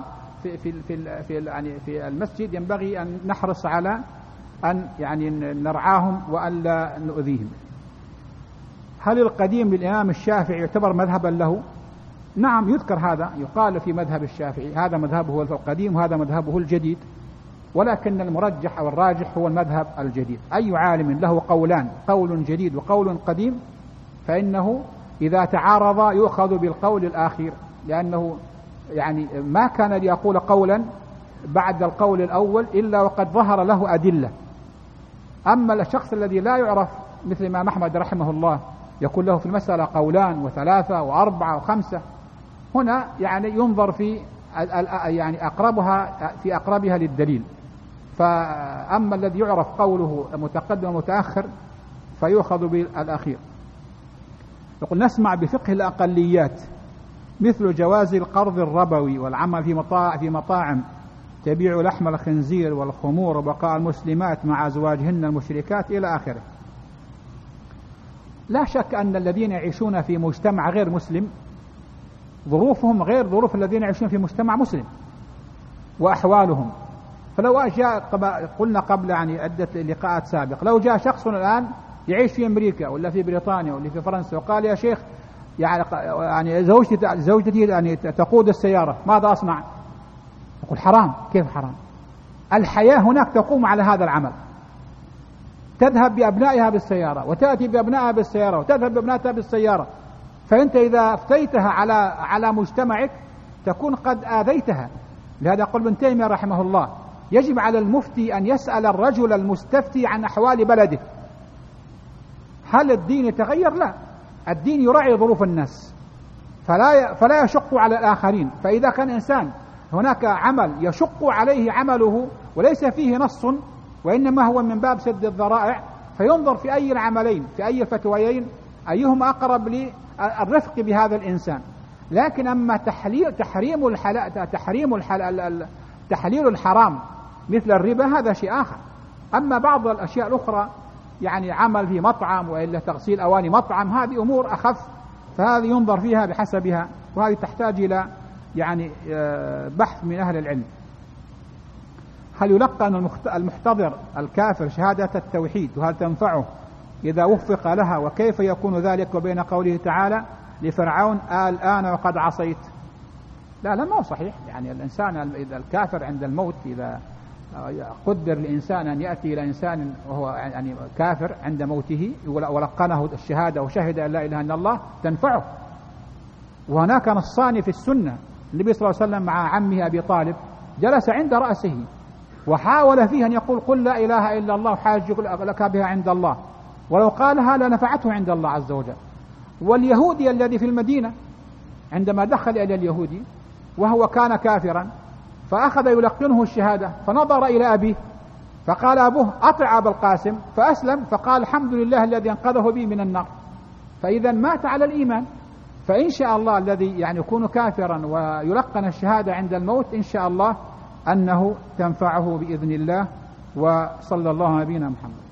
في المسجد ينبغي أن نحرص على أن يعني نرعاهم وألا نؤذيهم. هل القديم للإمام الشافعي يعتبر مذهبا له؟ نعم، يذكر هذا، يقال في مذهب الشافعي هذا مذهبه القديم وهذا مذهبه الجديد، ولكن المرجح أو الراجح هو المذهب الجديد. أي عالم له قولان، قول جديد وقول قديم، فإنه إذا تعارض يؤخذ بالقول الآخر، لأنه يعني ما كان ليقول قولا بعد القول الأول إلا وقد ظهر له أدلة. أما الشخص الذي لا يعرف مثل ما أحمد رحمه الله يقول له في المسألة قولان وثلاثة وأربعة وخمسة، هنا يعني ينظر في يعني أقربها للدليل. فأما الذي يعرف قوله متقدم ومتأخر فيؤخذ بالأخير. يقول: نسمع بفقه الأقليات مثل جواز القرض الربوي والعمل في مطاعم تبيع لحم الخنزير والخمور وبقاء المسلمات مع أزواجهن المشركات إلى آخره. لا شك أن الذين يعيشون في مجتمع غير مسلم ظروفهم غير ظروف الذين يعيشون في مجتمع مسلم وأحوالهم. فلو جاء قلنا قبل يعني عدة لقاءات سابق، لو جاء شخص الآن يعيش في أمريكا ولا في بريطانيا ولا في فرنسا وقال: يا شيخ يعني زوجتي يعني تقود السيارة، ماذا أصنع؟ يقول: حرام. كيف حرام؟ الحياة هناك تقوم على هذا العمل، تذهب بأبنائها بالسيارة وتأتي بأبنائها بالسيارة وتذهب بأبنائها بالسيارة، فأنت إذا أفتيتها على مجتمعك تكون قد آذيتها. لهذا يقول ابن تيمية رحمه الله: يجب على المفتي أن يسأل الرجل المستفتي عن أحوال بلده. هل الدين يتغير؟ لا، الدين يراعي ظروف الناس فلا يشق على الآخرين. فإذا كان إنسان هناك عمل يشق عليه عمله وليس فيه نص وإنما هو من باب سد الذرائع، فينظر في أي العملين في أي الفتويين أيهما أقرب للرفق بهذا الإنسان. لكن أما تحليل الحرام مثل الربا هذا شيء آخر. أما بعض الأشياء الأخرى يعني عمل في مطعم وإلا تغسيل أواني مطعم هذه أمور أخف، فهذه ينظر فيها بحسبها، وهذه تحتاج إلى يعني بحث من أهل العلم. هل يلقن المحتضر الكافر شهادة التوحيد وهل تنفعه إذا وفق لها؟ وكيف يكون ذلك وبين قوله تعالى لفرعون الآن وقد عصيت؟ لا ما هو صحيح. يعني الإنسان إذا الكافر عند الموت، إذا قدر الإنسان أن يأتي إلى إنسان وهو يعني كافر عند موته ولقنه الشهادة وشهد أن لا إله إلا الله تنفعه. وهناك نصان في السنة، النبي صلى الله عليه وسلم مع عمه أبي طالب جلس عند رأسه وحاول فيه أن يقول قل لا إله إلا الله حاج لك بها عند الله، ولو قالها لنفعته عند الله عز وجل. واليهودي الذي في المدينة عندما دخل إلى اليهودي وهو كان كافرا فأخذ يلقنه الشهادة، فنظر إلى أبيه فقال أبوه أطع أبا القاسم، فأسلم فقال الحمد لله الذي أنقذه بي من النار. فإذا مات على الإيمان. فإن شاء الله الذي يعني يكون كافرا ويلقن الشهادة عند الموت إن شاء الله أنه تنفعه بإذن الله. وصلى الله على نبينا محمد.